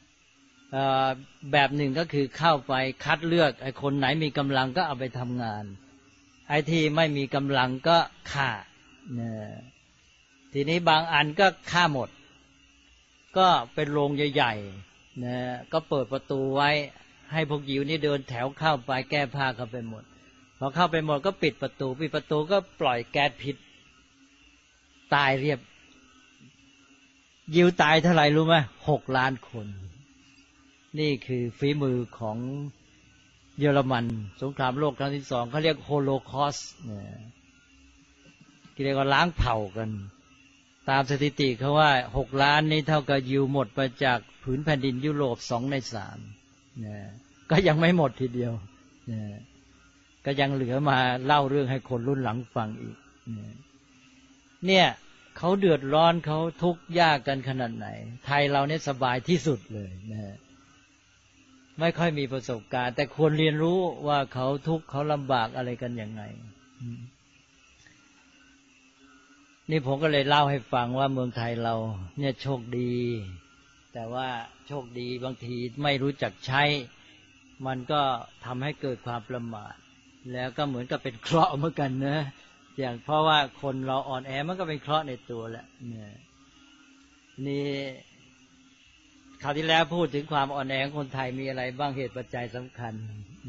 [SPEAKER 2] แบบหนึ่งก็คือเข้าไปคัดเลือกไอ้คนไหนมีกำลังก็เอาไปทำงานไอ้ที่ไม่มีกำลังก็ฆ่านะทีนี้บางอันก็ฆ่าหมดก็เป็นโรงใหญ่ๆนะก็เปิดประตูไว้ให้พวกยิวนี่เดินแถวเข้าไปแก้ผ้าเข้าไปหมดพอเข้าไปหมดก็ปิดประตูก็ปล่อยแก๊สพิษตายเรียบยิวตายเท่าไหร่รู้ไหม6 ล้านคนนี่คือฝีมือของเยอรมันสงครามโลกครั้งที่2เขาเรียกโฮโลคอสต์เรียกว่าล้างเผ่ากันตามสถิติเขาว่า6 ล้านนี้เท่ากับยิวหมดไปจากผืนแผ่นดินยุโรป2 ใน 3ก็ยังไม่หมดทีเดียวก็ยังเหลือมาเล่าเรื่องให้คนรุ่นหลังฟังอีกเนี่ยเขาเดือดร้อนเขาทุกข์ยากกันขนาดไหนไทยเราเนี่ยสบายที่สุดเลยนะไม่ค่อยมีประสบการณ์แต่ควรเรียนรู้ว่าเขาทุกข์เขาลำบากอะไรกันยังไงนี่ผมก็เลยเล่าให้ฟังว่าเมืองไทยเราเนี่ยโชคดีแต่ว่าโชคดีบางทีไม่รู้จักใช้มันก็ทำให้เกิดความประมาทแล้วก็เหมือนกับเป็นเคราะห์เหมือนกันนะอย่างเพราะว่าคนเราอ่อนแอมันก็เป็นเคราะห์ในตัวแหละนี่คราวที่แล้วพูดถึงความอ่อนแอของคนไทยมีอะไรบ้างเหตุปัจจัยสำคัญ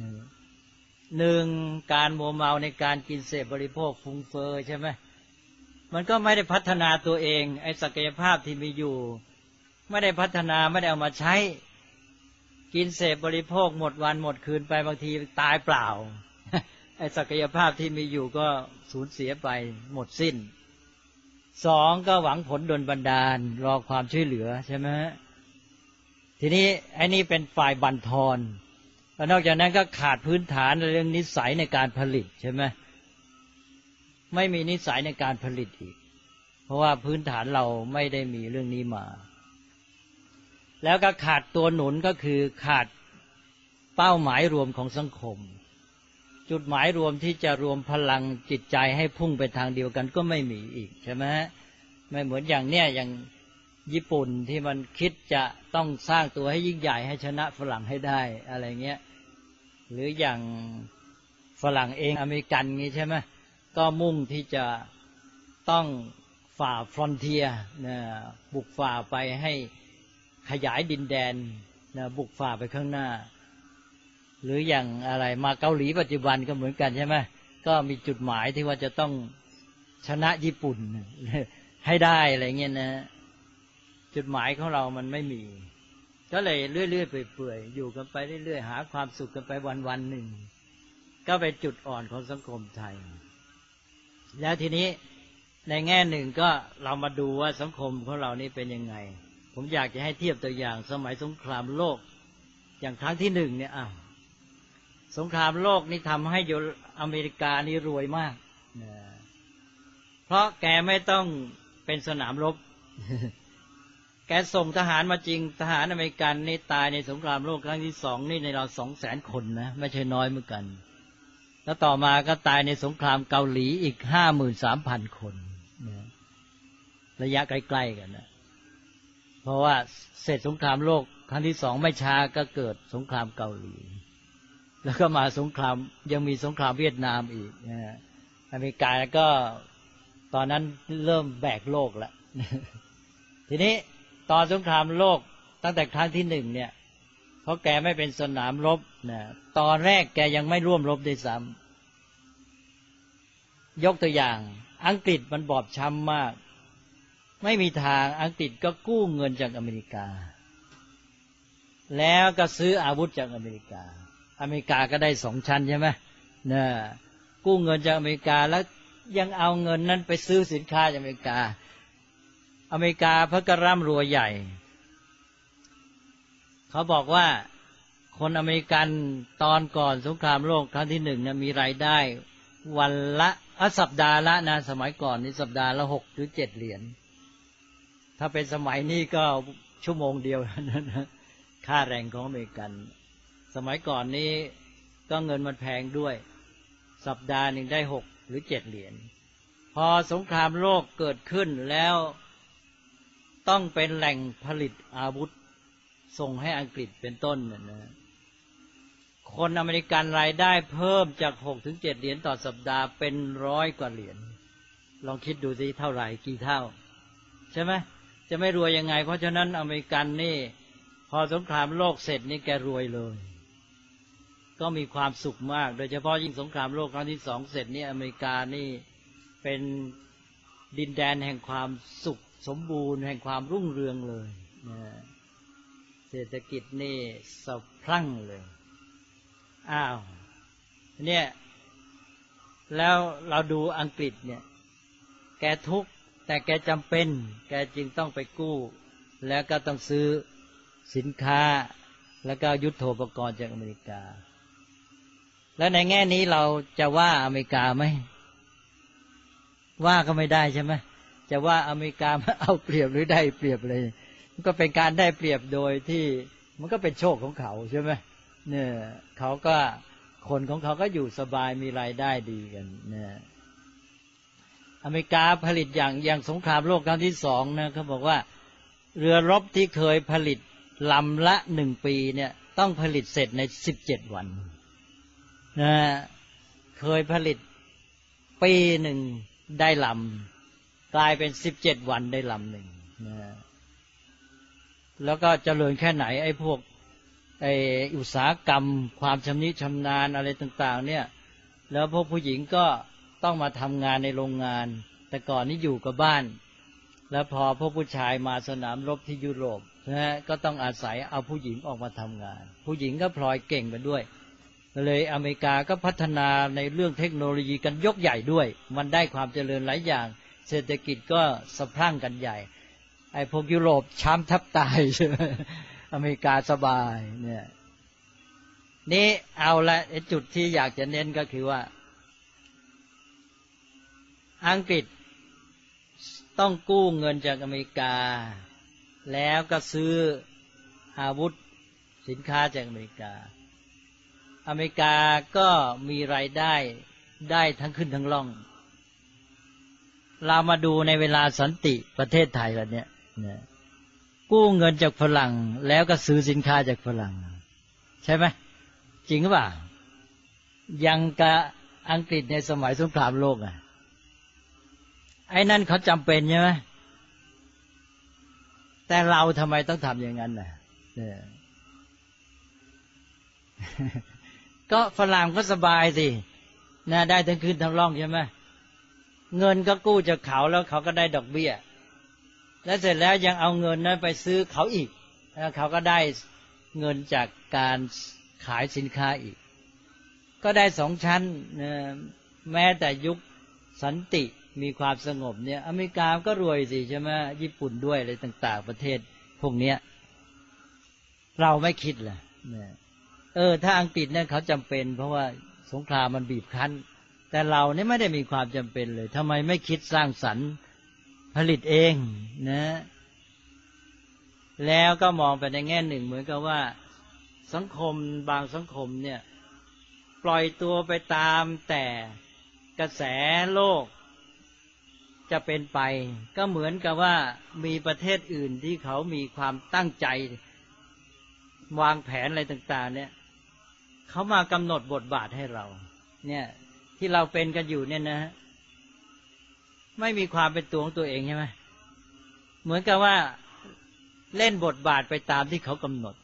[SPEAKER 2] 1การมัวเมาในการกินเสพบริโภคฟุ้งเฟ้อใช่ไหมมันก็ไม่ได้พัฒนาตัวเองไอ้ศักยภาพที่มีอยู่ไม่ได้พัฒนาไม่ได้เอามาใช้กินเสพบริโภคหมดวันหมดคืนไปบางทีตายเปล่าไอ้ศักยภาพที่มีอยู่ก็สูญเสียไปหมดสิ้น2ก็หวังผลดลบันดาลรอความช่วยเหลือใช่ไหมทีนี้ไอ้นี่เป็นฝ่ายบั่นทอนแล้วนอกจากนั้นก็ขาดพื้นฐานเรื่องนิสัยในการผลิตใช่ไหมไม่มีนิสัยในการผลิตอีกเพราะว่าพื้นฐานเราไม่ได้มีเรื่องนี้มาแล้วก็ขาดตัวหนุนก็คือขาดเป้าหมายรวมของสังคมจุดหมายรวมที่จะรวมพลังจิตใจให้พุ่งไปทางเดียวกันก็ไม่มีอีกใช่ไหมไม่เหมือนอย่างเนี้ยอย่างญี่ปุ่นที่มันคิดจะต้องสร้างตัวให้ยิ่งใหญ่ให้ชนะฝรั่งให้ได้อะไรเงี้ยหรืออย่างฝรั่งเองอเมริกันงี้ใช่ไหมก็มุ่งที่จะต้องฝ่าฟรอนเทียร์บุกฝ่าไปให้ขยายดินแดนบุกฝ่าไปข้างหน้าหรืออย่างอะไรมาเกาหลีปัจจุบันก็เหมือนกันใช่ไหมก็มีจุดหมายที่ว่าจะต้องชนะญี่ปุ่นให้ได้อะไรเงี้ยนะจุดหมายของเรามันไม่มีก็เลยเรื่อยๆเปื่อยๆอยู่กันไปเรื่อยๆหาความสุขกันไปวันๆหนึ่งก็เป็นจุดอ่อนของสังคมไทยแล้วทีนี้ในแง่หนึ่งก็เรามาดูว่าสังคมของเรานี่เป็นยังไงผมอยากจะให้เทียบตัวอย่างสมัยสงครามโลกอย่างครั้งที่1เนี่ยสงครามโลกนี่ทำให้อเมริกานี่รวยมากเพราะแกไม่ต้องเป็นสนามรบ แกแกส่งทหารมาจริงทหารอเมริกันนี่ตายในสงครามโลกครั้งที่2นี่ในเรา200,000 คนนะไม่ใช่น้อยเหมือนกันแล้วต่อมาก็ตายในสงครามเกาหลีอีก 53,000 คนนะระยะใกล้ๆกันนะเพราะว่าเสร็จสงครามโลกครั้งที่2ไม่ช้าก็เกิดสงครามเกาหลีแล้วก็มาสงครามยังมีสงครามเวียดนามอีกนะอเมริกาก็ตอนนั้นเริ่มแบกโลกแล้วทีนี้ตอนสงครามโลกตั้งแต่ครั้งที่1เนี่ยเพราะแกไม่เป็นสนามรบนะตอนแรกแกยังไม่ร่วมรบด้วยซ้ำยกตัวอย่างอังกฤษมันบอบช้ำมากไม่มีทางอังกฤษก็กู้เงินจากอเมริกาแล้วก็ซื้ออาวุธจากอเมริกาอเมริกาก็ได้2 ชั้นใช่ไหมเนี่ยกู้เงินจากอเมริกาแล้วยังเอาเงินนั้นไปซื้อสินค้าจากอเมริกาอเมริกาเพิ่งกระร่ำรวยใหญ่เขาบอกว่าคนอเมริกันตอนก่อนสงครามโลกครั้งที่1นะมีรายได้วันละสัปดาห์ละนะสมัยก่อนนี่สัปดาห์ละ6 หรือ 7 เหรียญถ้าเป็นสมัยนี้ก็ชั่วโมงเดียวนะค่าแรงของอเมริกันสมัยก่อนนี้ก็เงินมันแพงด้วยสัปดาห์หนึ่งได้6 หรือ 7 เหรียญพอสงครามโลกเกิดขึ้นแล้วต้องเป็นแหล่งผลิตอาวุธส่งให้อังกฤษเป็นต้นนะคนอเมริกันรายได้เพิ่มจาก6 ถึง 7 เหรียญต่อสัปดาห์เป็น100 กว่าเหรียญลองคิดดูสิเท่าไหร่กี่เท่าใช่ไหมจะไม่รวยยังไงเพราะฉะนั้นอเมริกันนี่พอสงครามโลกเสร็จนี่แกรวยเลยก็มีความสุขมากโดยเฉพาะยิ่งสงครามโลกครั้งที่2เสร็จนี่อเมริกานี่เป็นดินแดนแห่งความสุขสมบูรณ์แห่งความรุ่งเรืองเลยนะเศรษฐกิจนี่สะพรั่งเลยอ้าวเนี่ยแล้วเราดูอังกฤษเนี่ยแกทุกข์แต่แกจำเป็นแกจึงต้องไปกู้แล้วก็ต้องซื้อสินค้าแล้วก็ยุทโธปกรณ์จากอเมริกาแล้วในแง่นี้เราจะว่าอเมริกาไหมว่าก็ไม่ได้ใช่ไหมจะว่าอเมริกามาเอาเปรียบหรือได้เปรียบเลยมันก็เป็นการได้เปรียบโดยที่มันก็เป็นโชคของเขาใช่ไหมเนี่ยเขาก็คนของเขาก็อยู่สบายมีรายได้ดีกันเนี่ยอเมริกาผลิตอย่างสงครามโลกครั้งที่2นะเขาบอกว่าเรือรบที่เคยผลิตลำละ1 ปีเนี่ยต้องผลิตเสร็จใน17 วันนะเคยผลิตปีหนึ่งได้ลำกลายเป็น17 วันได้ลำหนึ่งนะแล้วก็เจริญแค่ไหนไอ้พวกอุตสาหกรรมความชำนิชำนาญอะไรต่างๆเนี่ยแล้วพวกผู้หญิงก็ต้องมาทำงานในโรงงานแต่ก่อนนี้อยู่กับบ้านแล้วพอพวกผู้ชายมาสนามรบที่ยุโรปนะก็ต้องอาศัยเอาผู้หญิงออกมาทำงานผู้หญิงก็พลอยเก่งไปด้วยเลยอเมริกาก็พัฒนาในเรื่องเทคโนโลยีกันยกใหญ่ด้วยมันได้ความเจริญหลายอย่างเศรษฐกิจก็สะพรั่งกันใหญ่ไอ้พวกยุโรปช้ำทับตายใช่ไหมอเมริกาสบายเนี่ยนี่เอาละจุดที่อยากจะเน้นก็คือว่าอังกฤษต้องกู้เงินจากอเมริกาแล้วก็ซื้ออาวุธสินค้าจากอเมริกาอเมริกาก็มีรายได้ทั้งขึ้นทั้งล่องเรามาดูในเวลาสันติประเทศไทยแล้วเนี่ยกู้เงินจากฝรั่งแล้วก็ซื้อสินค้าจากฝรั่งใช่ไหมจริงหรือเปล่ายังกับอังกฤษในสมัยสงครามโลกอ่ะไอ้นั่นเขาจำเป็นใช่ไหมแต่เราทำไมต้องทำอย่างนั้นน่ะก็ฝรั่งก็สบายสินะได้ทั้งคืนทั้งร่องใช่ไหมเงินก็กู้จากเขาแล้วเขาก็ได้ดอกเบี้ยแล้วเสร็จแล้วยังเอาเงินนั้นไปซื้อเขาอีกแล้วเขาก็ได้เงินจากการขายสินค้าอีกก็ได้2 ชั้นแม้แต่ยุคสันติมีความสงบเนี่ยอเมริกาก็รวยสิใช่ไหมญี่ปุ่นด้วยอะไรต่างๆประเทศพวกเนี้ยเราไม่คิดเลยถ้าอังกฤษเนี่ยเขาจำเป็นเพราะว่าสงครามมันบีบคั้นแต่เราเนี่ยไม่ได้มีความจำเป็นเลยทำไมไม่คิดสร้างสรรค์ผลิตเองนะแล้วก็มองไปในแง่หนึ่งเหมือนกับว่าสังคมบางสังคมเนี่ยปล่อยตัวไปตามแต่กระแสโลกจะเป็นไปก็เหมือนกับว่ามีประเทศอื่นที่เขามีความตั้งใจวางแผนอะไรต่างๆเนี่ยเขามากำหนดบทบาทให้เราเนี่ยที่เราเป็นกันอยู่เนี่ยนะไม่มีความเป็นตัวของตัวเองใช่ไหมเหมือนกับว่าเล่นบทบาทไปตามที่เขากำหนด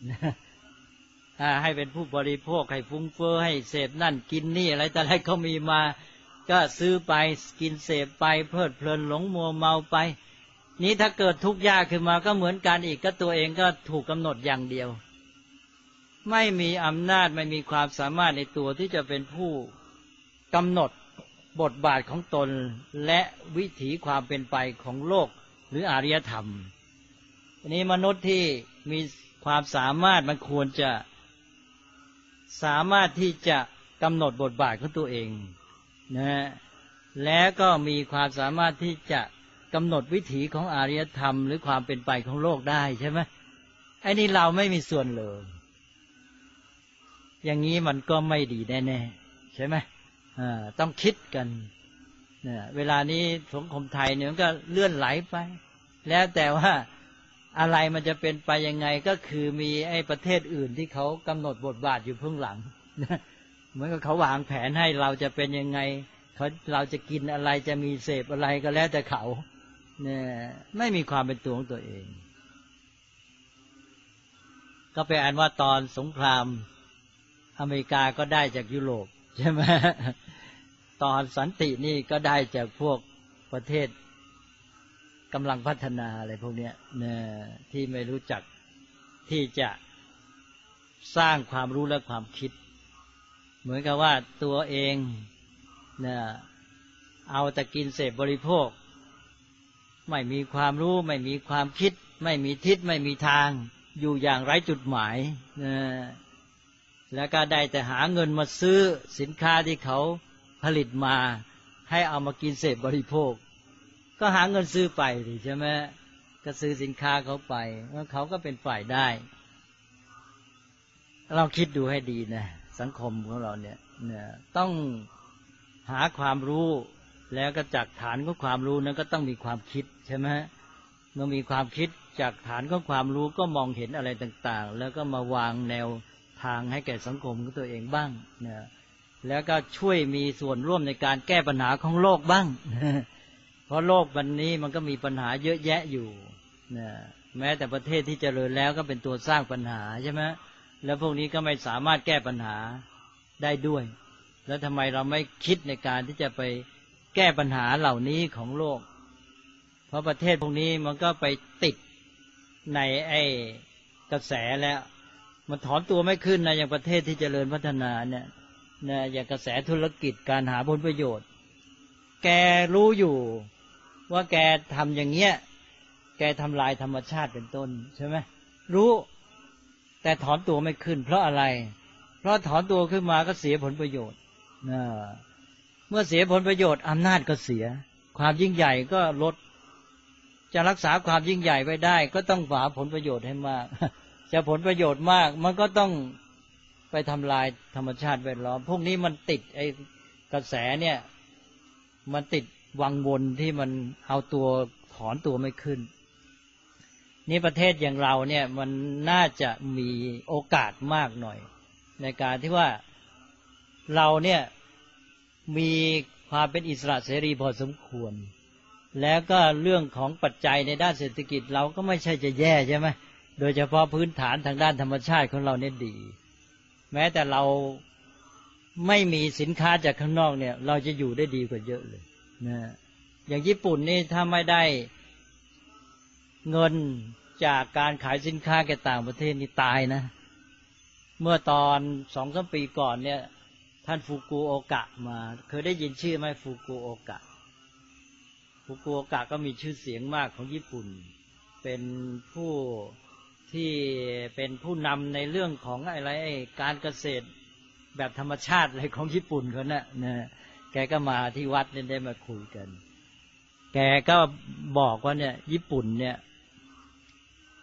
[SPEAKER 2] ให้เป็นผู้บริโภคให้ฟุ้งเฟ้อให้เสพนั่นกินนี่อะไรแต่อะไรเขามีมาก็ซื้อไปกินเสพไปเพลิดเพลินหลงมัวเมาไปนี้ถ้าเกิดทุกข์ยากขึ้นมาก็เหมือนกันอีกก็ตัวเองก็ถูกกำหนดอย่างเดียวไม่มีอำนาจไม่มีความสามารถในตัวที่จะเป็นผู้กำหนดบทบาทของตนและวิถีความเป็นไปของโลกหรืออารยธรรมอันนี้มนุษย์ที่มีความสามารถมันควรจะสามารถที่จะกำหนดบทบาทของตัวเองนะและก็มีความสามารถที่จะกำหนดวิถีของอารยธรรมหรือความเป็นไปของโลกได้ใช่ไหมไอ้นี่เราไม่มีส่วนเลยอย่างนี้มันก็ไม่ดีแน่ๆใช่ไหมต้องคิดกันเวลานี้สังคมไทยเนี่ยมันก็เลื่อนไหลไปแล้วแต่ว่าอะไรมันจะเป็นไปยังไงก็คือมีไอ้ประเทศอื่นที่เขากำหนดบทบาทอยู่เบื้องหลังเหมือนกับเขาวางแผนให้เราจะเป็นยังไงเราจะกินอะไรจะมีเสพอะไรก็แล้วแต่เขาเนี่ยไม่มีความเป็นตัวของตัวเองก็เป็นอันว่าตอนสงครามอเมริกาก็ได้จากยุโรปใช่ไหมตอนสันตินี่ก็ได้จากพวกประเทศกำลังพัฒนาอะไรพวกนี้เนี่ยที่ไม่รู้จักที่จะสร้างความรู้และความคิดเหมือนกับว่าตัวเองเนี่ยเอาแต่กินเสพบริโภคไม่มีความรู้ไม่มีความคิดไม่มีทิศไม่มีทางอยู่อย่างไร้จุดหมายแล้วก็ได้แต่หาเงินมาซื้อสินค้าที่เขาผลิตมาให้เอามากินเสพบริโภคก็หาเงินซื้อไปใช่ไหมก็ซื้อสินค้าเขาไปแล้วเขาก็เป็นฝ่ายได้เราคิดดูให้ดีนะสังคมของเราเนี่ยต้องหาความรู้แล้วก็จากฐานของความรู้นั้นก็ต้องมีความคิดใช่ไหมเมื่อมีความคิดจากฐานของความรู้ก็มองเห็นอะไรต่างๆแล้วก็มาวางแนวทางให้แก่สังคมของตัวเองบ้างนะแล้วก็ช่วยมีส่วนร่วมในการแก้ปัญหาของโลกบ้างเพราะโลกวันนี้มันก็มีปัญหาเยอะแยะอยู่นะแม้แต่ประเทศที่เจริญแล้วก็เป็นตัวสร้างปัญหาใช่ไหมแล้วพวกนี้ก็ไม่สามารถแก้ปัญหาได้ด้วยแล้วทำไมเราไม่คิดในการที่จะไปแก้ปัญหาเหล่านี้ของโลกเพราะประเทศพวกนี้มันก็ไปติดในไอ้กระแสแล้วมันถอนตัวไม่ขึ้นนะอย่างประเทศที่เจริญพัฒนาเนี่ยนะอย่างกระแสธุรกิจการหาผลประโยชน์แกรู้อยู่ว่าแกทำอย่างเงี้ยแกทำลายธรรมชาติเป็นต้นใช่ไหมรู้แต่ถอนตัวไม่ขึ้นเพราะอะไรเพราะถอนตัวขึ้นมาก็เสียผลประโยชน์เมื่อเสียผลประโยชน์อำนาจก็เสียความยิ่งใหญ่ก็ลดจะรักษาความยิ่งใหญ่ไว้ได้ก็ต้องหาผลประโยชน์ให้มากจะผลประโยชน์มากมันก็ต้องไปทำลายธรรมชาติแวดล้อมพวกนี้มันติดไอ้กระแสเนี่ยมันติดวังวนที่มันเอาตัวถอนตัวไม่ขึ้นนี่ประเทศอย่างเราเนี่ยมันน่าจะมีโอกาสมากหน่อยในการที่ว่าเราเนี่ยมีความเป็นอิสระเสรีพอสมควรแล้วก็เรื่องของปัจจัยในด้านเศรษฐกิจเราก็ไม่ใช่จะแย่ใช่ไหมโดยเฉพาะพื้นฐานทางด้านธรรมชาติของเราเนี่ยดีแม้แต่เราไม่มีสินค้าจากข้างนอกเนี่ยเราจะอยู่ได้ดีกว่าเยอะเลยนะอย่างญี่ปุ่นนี่ถ้าไม่ได้เงินจากการขายสินค้าแก่ต่างประเทศนี่ตายนะเมื่อตอน 2-3 ปีก่อนเนี่ยท่านฟุกุโอกะมาเคยได้ยินชื่อไหมฟุกุโอกะก็มีชื่อเสียงมากของญี่ปุ่นเป็นผู้ที่เป็นผู้นำในเรื่องของอะไรการเกษตรแบบธรรมชาติอะไรของญี่ปุ่นเขานะแกก็มาที่วัดเนี่ยได้มาคุยกันแกก็บอกว่าเนี่ยญี่ปุ่นเนี่ย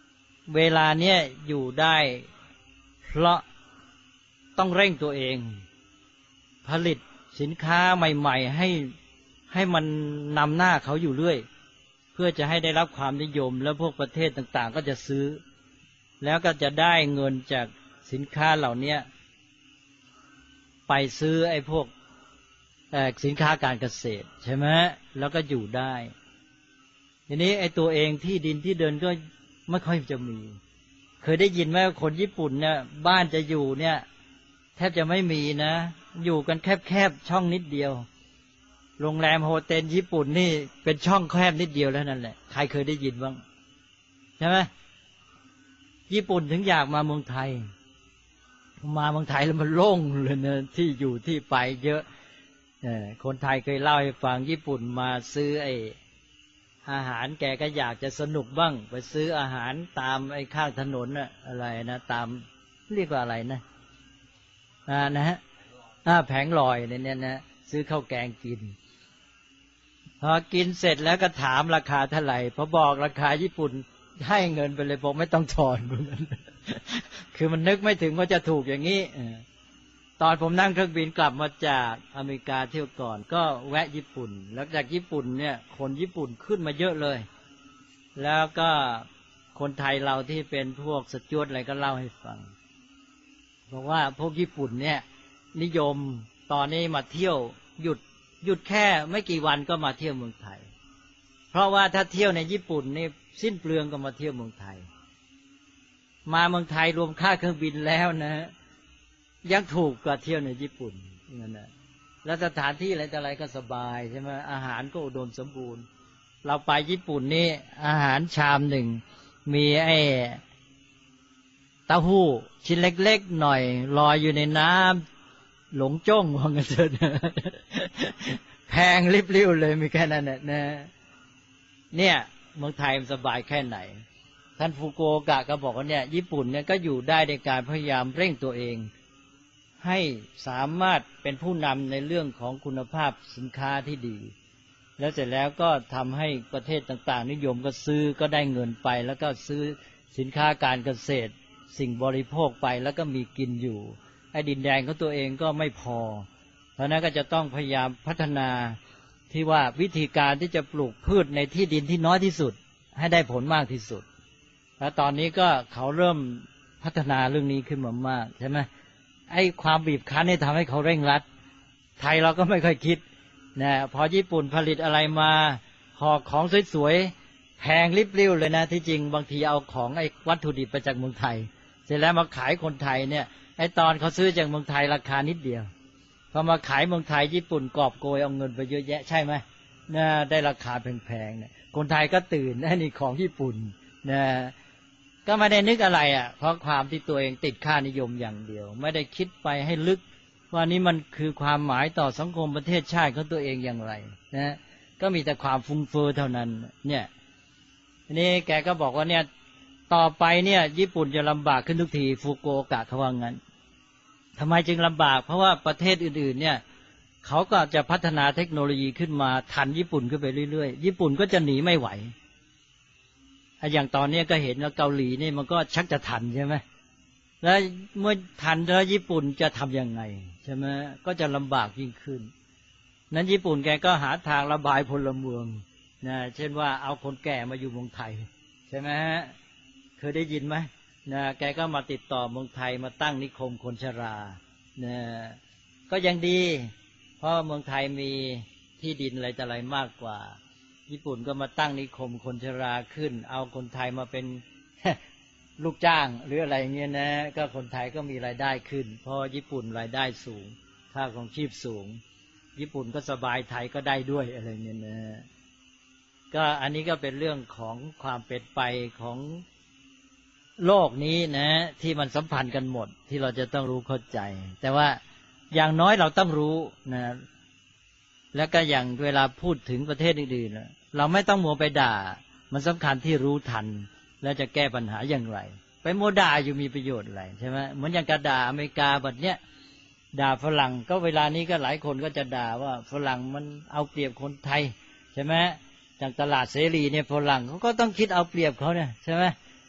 [SPEAKER 2] เวลาเนี้ยอยู่ได้เพราะต้องเร่งตัวเองผลิตสินค้าใหม่ๆให้มันนำหน้าเขาอยู่เรื่อยเพื่อจะให้ได้รับความนิยมแล้วพวกประเทศต่างๆก็จะซื้อแล้วก็จะได้เงินจากสินค้าเหล่านี้ไปซื้อไอ้พวกสินค้าการเกษตรใช่ไหมแล้วก็อยู่ได้ทีนี้ไอ้ตัวเองที่ดินที่เดินก็ไม่ค่อยจะมีเคยได้ยินไหมคนญี่ปุ่นเนี่ยบ้านจะอยู่เนี่ยแทบจะไม่มีนะอยู่กันแคบๆช่องนิดเดียวโรงแรมโฮเทลญี่ปุ่นนี่เป็นช่องแคบนิดเดียวแล้วนั่นแหละใครเคยได้ยินบ้างใช่ไหมญี่ปุ่นถึงอยากมาเมืองไทยมาเมืองไทยแล้วมันโล่งเลยนะที่อยู่ที่ไปเยอะคนไทยเคยเล่าให้ฟังญี่ปุ่นมาซื้อไอ้อาหารแกก็อยากจะสนุกบ้างไปซื้ออาหารตามไอ้ข้างถนนน่ะอะไรนะตามเรียกว่าอะไรนะนะฮะแผงลอยเนี่ยนะซื้อข้าวแกงกินพอกินเสร็จแล้วก็ถามราคาเท่าไหร่พอบอกราคาญี่ปุ่นให้เงินไปเลยบอกไม่ต้องทอนคือมันนึกไม่ถึงว่าจะถูกอย่างนี้ตอนผมนั่งเครื่องบินกลับมาจากอเมริกาเที่ยวก่อนก็แวะญี่ปุ่นแล้วจากญี่ปุ่นเนี่ยคนญี่ปุ่นขึ้นมาเยอะเลยแล้วก็คนไทยเราที่เป็นพวกสจวตอะไรก็เล่าให้ฟังบอกว่าพวกญี่ปุ่นเนี่ยนิยมตอนนี้มาเที่ยวหยุดแค่ไม่กี่วันก็มาเที่ยวเมืองไทยเพราะว่าถ้าเที่ยวในญี่ปุ่นนี่สิ้นเปลืองก็มาเที่ยวเมืองไทยมาเมืองไทยรวมค่าเครื่องบินแล้วนะยังถูกกว่าเที่ยวในญี่ปุ่นนั่นแหละแล้วสถานที่อะไรก็สบายใช่ไหมอาหารก็อุดมสมบูรณ์เราไปญี่ปุ่นนี่อาหารชามหนึ่งมีไอ้เต้าหู้ชิ้นเล็กๆหน่อยลอยอยู่ในน้ำหลงจ้องว่างั้นเถอะแพงริบลิ่วเลยมีแค่นั้นแหละนะเนี่ยเมืองไทยมันสบายแค่ไหนท่านฟุกุโอกะก็บอกว่าเนี่ยญี่ปุ่นเนี่ยก็อยู่ได้ในการพยายามเร่งตัวเองให้สามารถเป็นผู้นำในเรื่องของคุณภาพสินค้าที่ดีแล้วเสร็จแล้วก็ทำให้ประเทศต่างๆนิยมก็ซื้อก็ได้เงินไปแล้วก็ซื้อสินค้าการเกษตรสิ่งบริโภคไปแล้วก็มีกินอยู่ไอ้ดินแดนของตัวเองก็ไม่พอเพราะนั้นก็จะต้องพยายามพัฒนาที่ว่าวิธีการที่จะปลูกพืชในที่ดินที่น้อยที่สุดให้ได้ผลมากที่สุดแล้วตอนนี้ก็เขาเริ่มพัฒนาเรื่องนี้ขึ้นมามากใช่ไหมไอ้ความบีบคั้นนี่ทำให้เขาเร่งรัดไทยเราก็ไม่ค่อยคิดนะพอญี่ปุ่นผลิตอะไรมาห่อของสวยๆแพงริบลิ่วเลยนะที่จริงบางทีเอาของไอ้วัตถุดิบไปจากเมืองไทยเสร็จแล้วมาขายคนไทยเนี่ยไอ้ตอนเขาซื้อจากเมืองไทยราคานิดเดียวพอมาขายเมืองไทยญี่ปุ่นกอบโกยเอาเงินไปเยอะแยะใช่ไหมนะได้ราคาแพงๆเนี่ยคนไทยก็ตื่นนี่ของญี่ปุ่นนะก็ไม่ได้นึกอะไรเพราะความที่ตัวเองติดค่านิยมอย่างเดียวไม่ได้คิดไปให้ลึกว่านี้มันคือความหมายต่อสังคมประเทศชาติของตัวเองอย่างไรนะก็มีแต่ความฟุ้งเฟ้อเท่านั้นเนี่ยนี่แกก็บอกว่าเนี่ยต่อไปเนี่ยญี่ปุ่นจะลำบากขึ้นทุกทีฟุกุโอกะเขาว่างั้นทำไมจึงลำบากเพราะว่าประเทศอื่นๆเนี่ยเขาก็จะพัฒนาเทคโนโลยีขึ้นมาทันญี่ปุ่นขึ้นไปเรื่อยๆญี่ปุ่นก็จะหนีไม่ไหวอย่างตอนนี้ก็เห็นว่าเกาหลีนี่มันก็ชักจะทันใช่ไหมแล้วเมื่อทันแล้วญี่ปุ่นจะทำยังไงใช่ไหมก็จะลำบากยิ่งขึ้นนั้นญี่ปุ่นแกก็หาทางระบายพลเมืองนะเช่นว่าเอาคนแก่มาอยู่เมืองไทยใช่ไหมฮะเคยได้ยินไหมนะแกก็มาติดต่อเมืองไทยมาตั้งนิคมคนชรานะก็ยังดีเพราะเมืองไทยมีที่ดินอะไรต่ออะไรมากกว่าญี่ปุ่นก็มาตั้งนิคมคนชราขึ้นเอาคนไทยมาเป็น ลูกจ้างหรืออะไรเงี้ยนะก็คนไทยก็มีรายได้ขึ้นเพราะญี่ปุ่นรายได้สูงค่าของชีพสูงญี่ปุ่นก็สบายไทยก็ได้ด้วยอะไรเงี้ยนะก็อันนี้ก็เป็นเรื่องของความเป็นไปของโลกนี้นะที่มันสัมพันธ์กันหมดที่เราจะต้องรู้เข้าใจแต่ว่าอย่างน้อยเราต้องรู้นะแล้วก็อย่างเวลาพูดถึงประเทศอื่นๆเราไม่ต้องมัวไปด่ามันสำคัญที่รู้ทันแล้วจะแก้ปัญหาอย่างไรไปมัวด่าอยู่มีประโยชน์อะไรใช่ไหมเหมือนอย่างกระด่าอเมริกาแบบเนี้ยด่าฝรั่งก็เวลานี้ก็หลายคนก็จะด่าว่าฝรั่งมันเอาเปรียบคนไทยใช่ไหมจากตลาดเสรีเนี่ยฝรั่งเขาก็ต้องคิดเอาเปรียบเขาเนี่ยใช่ไหม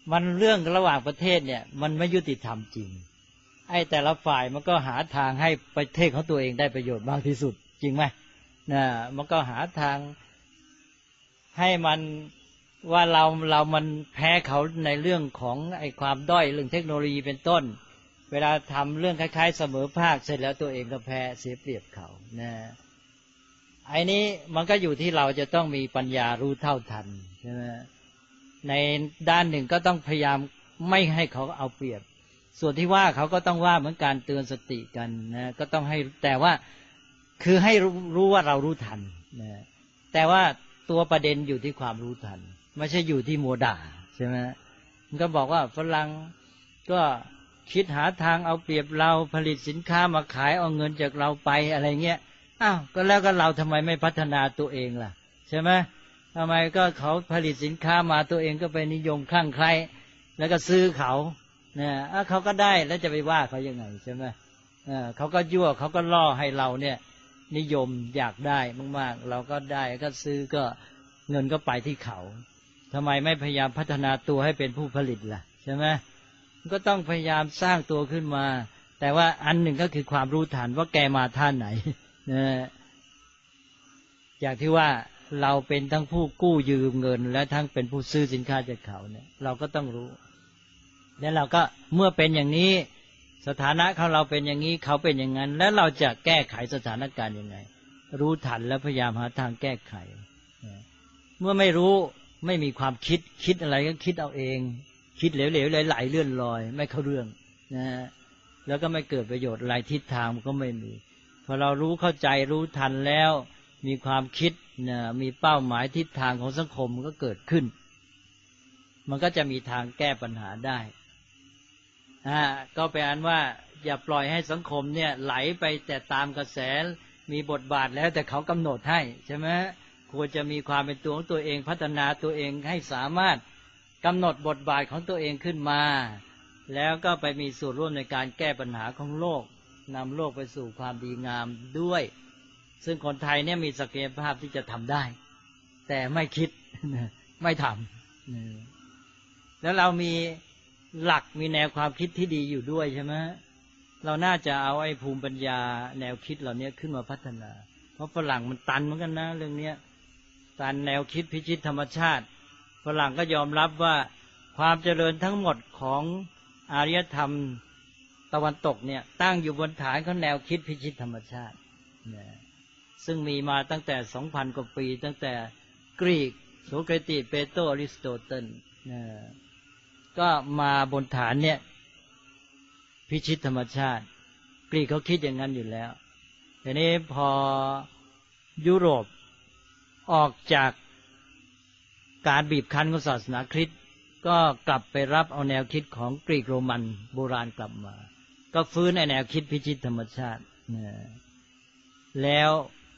[SPEAKER 2] มันเรื่องระหว่างประเทศเนี่ยมันไม่ยุติธรรมจริงไอ้แต่ละฝ่ายมันก็หาทางให้ประเทศของตัวเองได้ประโยชน์มากที่สุดจริงไหมนะมันก็หาทางให้มันว่าเรามันแพ้เขาในเรื่องของไอ้ความด้อยเรื่องเทคโนโลยีเป็นต้นเวลาทำเรื่องคล้ายๆเสมอภาคเสร็จแล้วตัวเองก็แพ้เสียเปรียบเขานะไอ้นี้มันก็อยู่ที่เราจะต้องมีปัญญารู้เท่าทันใช่ไหมในด้านหนึ่งก็ต้องพยายามไม่ให้เขาเอาเปรียบส่วนที่ว่าเขาก็ต้องว่าเหมือนการเตือนสติกันนะก็ต้องให้แต่ว่าคือให้รู้ว่าเรารู้ทันนะแต่ว่าตัวประเด็นอยู่ที่ความรู้ทันไม่ใช่อยู่ที่โมด่าใช่ไหมมันก็บอกว่าฝรั่งก็คิดหาทางเอาเปรียบเราผลิตสินค้ามาขายเอาเงินจากเราไปอะไรเงี้ยอ้าวก็แล้วก็เราทำไมไม่พัฒนาตัวเองล่ะใช่ไหมทำไมก็เขาผลิตสินค้ามาตัวเองก็ไปนิยมคลั่งไคล้แล้วก็ซื้อเขาเนี่ยเขาก็ได้แล้วจะไปว่าเขายังไงใช่ไหมเขาก็ยั่วเขาก็ล่อให้เราเนี่ยนิยมอยากได้มากๆเราก็ได้ก็ซื้อก็เงินก็ไปที่เขาทำไมไม่พยายามพัฒนาตัวให้เป็นผู้ผลิตล่ะใช่ไหมก็ต้องพยายามสร้างตัวขึ้นมาแต่ว่าอันหนึ่งก็คือความรู้ทันว่าแกมาท่านไหนนะอย่างที่ว่าเราเป็นทั้งผู้กู้ยืมเงินและทั้งเป็นผู้ซื้อสินค้าจากเขาเนี่ยเราก็ต้องรู้แล้วเราก็เมื่อเป็นอย่างนี้สถานะของเราเป็นอย่างนี้เขาเป็นอย่างนั้นแล้วเราจะแก้ไขสถานการณ์ยังไงรู้ทันแล้วพยายามหาทางแก้ไขเมื่อไม่รู้ไม่มีความคิดอะไรก็คิดเอาเองคิดเหลวๆไหลๆเลื่อนลอยไม่เข้าเรื่องนะแล้วก็ไม่เกิดประโยชน์อะไรทิศทางมันก็ไม่มีพอเรารู้เข้าใจรู้ทันแล้วมีความคิดนะมีเป้าหมายทิศทางของสังคมมันก็เกิดขึ้นมันก็จะมีทางแก้ปัญหาได้ก็เป็นอันว่าอย่าปล่อยให้สังคมเนี่ยไหลไปแต่ตามกระแสมีบทบาทแล้วแต่เขากำหนดให้ใช่ไหมควรจะมีความเป็นตัวของตัวเองพัฒนาตัวเองให้สามารถกำหนดบทบาทของตัวเองขึ้นมาแล้วก็ไปมีส่วนร่วมในการแก้ปัญหาของโลกนำโลกไปสู่ความดีงามด้วยซึ่งคนไทยเนี่ยมีศักยภาพที่จะทำได้แต่ไม่คิดไม่ทำแล้วเรามีหลักมีแนวความคิดที่ดีอยู่ด้วยใช่ไหมเราน่าจะเอาไอ้ภูมิปัญญาแนวคิดเหล่านี้ขึ้นมาพัฒนาเพราะฝรั่งมันตันเหมือนกันนะเรื่องนี้ตันแนวคิดพิชิตธรรมชาติฝรั่งก็ยอมรับว่าความเจริญทั้งหมดของอารยธรรมตะวันตกเนี่ยตั้งอยู่บนฐานของแนวคิดพิชิตธรรมชาติซึ่งมีมาตั้งแต่ 2,000 กว่าปีตั้งแต่กรีกโสเครติสเปโตรอริสโตเติลก็มาบนฐานเนี่ยพิชิตธรรมชาติกรีกเขาคิดอย่างนั้นอยู่แล้วทีนี้พอยุโรปออกจากการบีบคั้นของศาสนาคริสต์ก็กลับไปรับเอาแนวคิดของกรีกโรมันโบราณกลับมาก็ฟื้นในแนวคิดพิชิตธรรมชาติแล้ว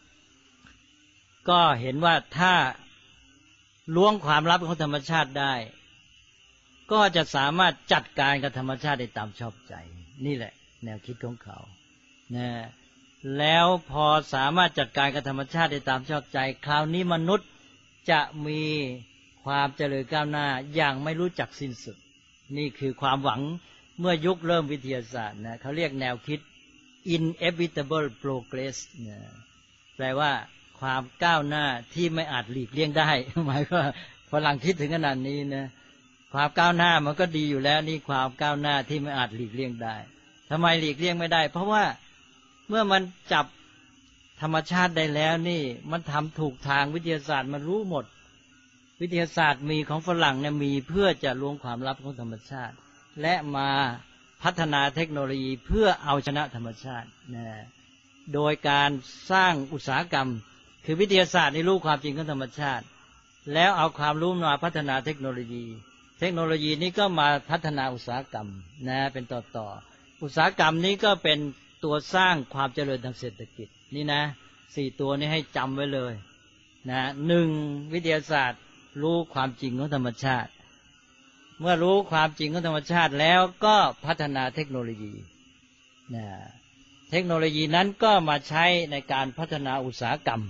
[SPEAKER 2] ก็เห็นว่าถ้าล้วงความลับของธรรมชาติได้ก็จะสามารถจัดการกับธรรมชาติได้ตามชอบใจนี่แหละแนวคิดของเขาแล้วพอสามารถจัดการกับธรรมชาติได้ตามชอบใจคราวนี้มนุษย์จะมีความเจริญก้าวหน้าอย่างไม่รู้จักสิ้นสุดนี่คือความหวังเมื่อยุคเริ่มวิทยาศาสตร์นะเขาเรียกแนวคิด inevitable progress แปลว่าความก้าวหน้าที่ไม่อาจหลีกเลี่ยงได้หมายว่าฝรั่งคิดถึงขนาดนี้นะความก้าวหน้ามันก็ดีอยู่แล้วนี่ความก้าวหน้าที่ไม่อาจหลีกเลี่ยงได้ทำไมหลีกเลี่ยงไม่ได้เพราะว่าเมื่อมันจับธรรมชาติได้แล้วนี่มันทำถูกทางวิทยาศาสตร์มันรู้หมดวิทยาศาสตร์มีของฝรั่งเนี่ยมีเพื่อจะล้วงความลับของธรรมชาติและมาพัฒนาเทคโนโลยีเพื่อเอาชนะธรรมชาติโดยการสร้างอุตสาหกรรมคือวิทยาศาสตร์ในรู้ความจริงของธรรมชาติแล้วเอาความรู้มาพัฒนาเทคโนโลยีนี้ก็มาพัฒนาอุตสาหกรรมเป็นต่ออุตสาหกรรมนี้ก็เป็นตัวสร้างความเจริญทางเศรษฐกิจนี่นะ4ตัวนี้ให้จำไว้เลย1วิทยาศาสตร์รู้ความจริงของธรรมชาติเมื่อรู้ความจริงของธรรมชาติแล้วก็พัฒนาเทคโนโลยีเทคโนโลยีนั้นก็มาใช้ในการพัฒนาอุตสาหกรร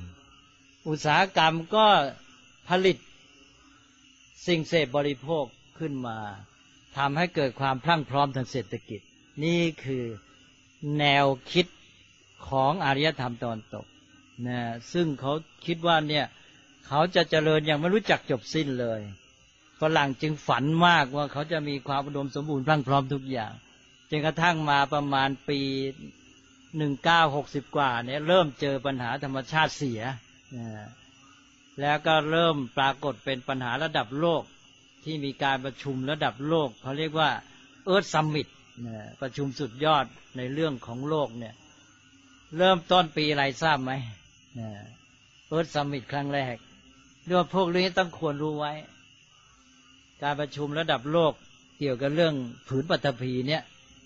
[SPEAKER 2] มก็ผลิตสิ่งเสพบริโภคขึ้นมาทำให้เกิดความพรั่งพร้อมทางเศรษฐกิจนี่คือแนวคิดของอารยธรรมตะวันตกนะซึ่งเขาคิดว่าเนี่ยเขาจะเจริญอย่างไม่รู้จักจบสิ้นเลยฝรั่งจึงฝันมากว่าเขาจะมีความอุดมสมบูรณ์พรั่งพร้อมทุกอย่างจนกระทั่งมาประมาณปี1960กว่าเนี่ยเริ่มเจอปัญหาธรรมชาติเสียแล้วก็เริ่มปรากฏเป็นปัญหาระดับโลกที่มีการประชุมระดับโลกเขาเรียกว่า Earth Summit ประชุมสุดยอดในเรื่องของโลกเนี่ยเริ่มต้นปีอะไรทราบไหมEarth Summit ครั้งแรกเรื่องพวกนี้ต้องควรรู้ไว้การประชุมระดับโลกเกี่ยวกับเรื่องผืนปฐพีเนี่ย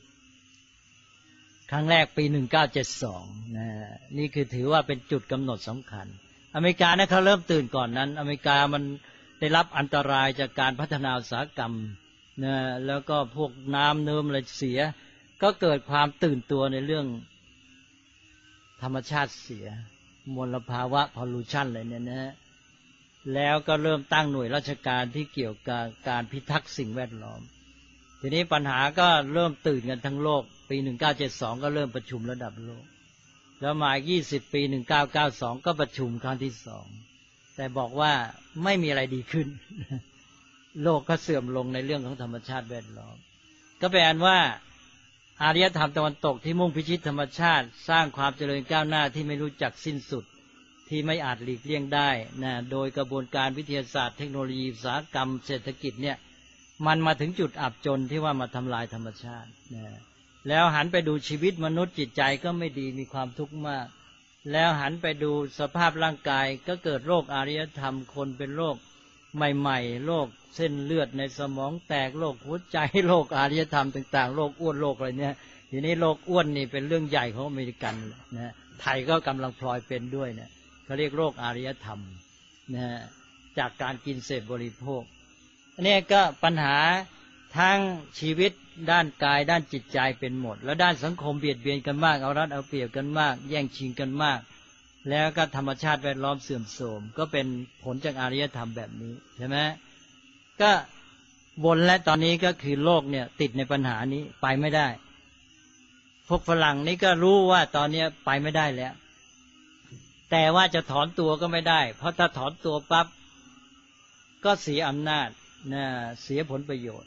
[SPEAKER 2] ครั้งแรกปี1972นี่คือถือว่าเป็นจุดกำหนดสำคัญอเมริกาเนี่ยเขาเริ่มตื่นก่อนนั้นอเมริกามันได้รับอันตรายจากการพัฒนาอุตสาหกรรมนะแล้วก็พวกน้ำเนิ้มอะไรเสียก็เกิดความตื่นตัวในเรื่องธรรมชาติเสียมลภาวะพอลลูชันอะไรเนี่ยนะแล้วก็เริ่มตั้งหน่วยราชการที่เกี่ยวกับการพิทักษ์สิ่งแวดล้อมทีนี้ปัญหาก็เริ่มตื่นกันทั้งโลกปี1972ก็เริ่มประชุมระดับโลกแล้วมา20ปี1992ก็ประชุมครั้งที่2แต่บอกว่าไม่มีอะไรดีขึ้น โลกก็เสื่อมลงในเรื่องของธรรมชาติแวดล้อมก็แปลว่าอารยธรรมตะวันตกที่มุ่งพิชิตธรรมชาติสร้างความเจริญก้าวหน้าที่ไม่รู้จักสิ้นสุดที่ไม่อาจหลีกเลี่ยงได้นะโดยกระบวนการวิทยาศาสตร์เทคโนโลยีอุตสาหกรรมเศรษฐกิจเนี่ยมันมาถึงจุดอับจนที่ว่ามาทำลายธรรมชาตินะแล้วหันไปดูชีวิตมนุษย์จิตใจก็ไม่ดีมีความทุกข์มากแล้วหันไปดูสภาพร่างกายก็เกิดโรคอารยธรรมคนเป็นโรคใหม่ๆโรคเส้นเลือดในสมองแตกโรคหัวใจโรคอารยธรรมต่างๆโรคอ้วนโรคอะไรเนี่ยทีนี้โรคอ้วนนี่เป็นเรื่องใหญ่ของอเมริกันนะไทยก็กำลังพลอยเป็นด้วยเนี่ยเขาเรียกโรคอารยธรรมนะจากการกินเสพบริโภคอันนี้ก็ปัญหาทั้งชีวิตด้านกายด้านจิตใจเป็นหมดแล้วด้านสังคมเบียดเบียนกันมากเอารัดเอาเปรียบกันมากแย่งชิงกันมากแล้วก็ธรรมชาติแวดล้อมเสื่อมโทรมก็เป็นผลจากอารยธรรมแบบนี้ใช่ไหมก็วนและตอนนี้ก็คือโลกเนี่ยติดในปัญหานี้ไปไม่ได้พวกฝรั่งนี่ก็รู้ว่าตอนนี้ไปไม่ได้แล้วแต่ว่าจะถอนตัวก็ไม่ได้เพราะถ้าถอนตัวปั๊บก็เสียอำนาจนะเสียผลประโยชน์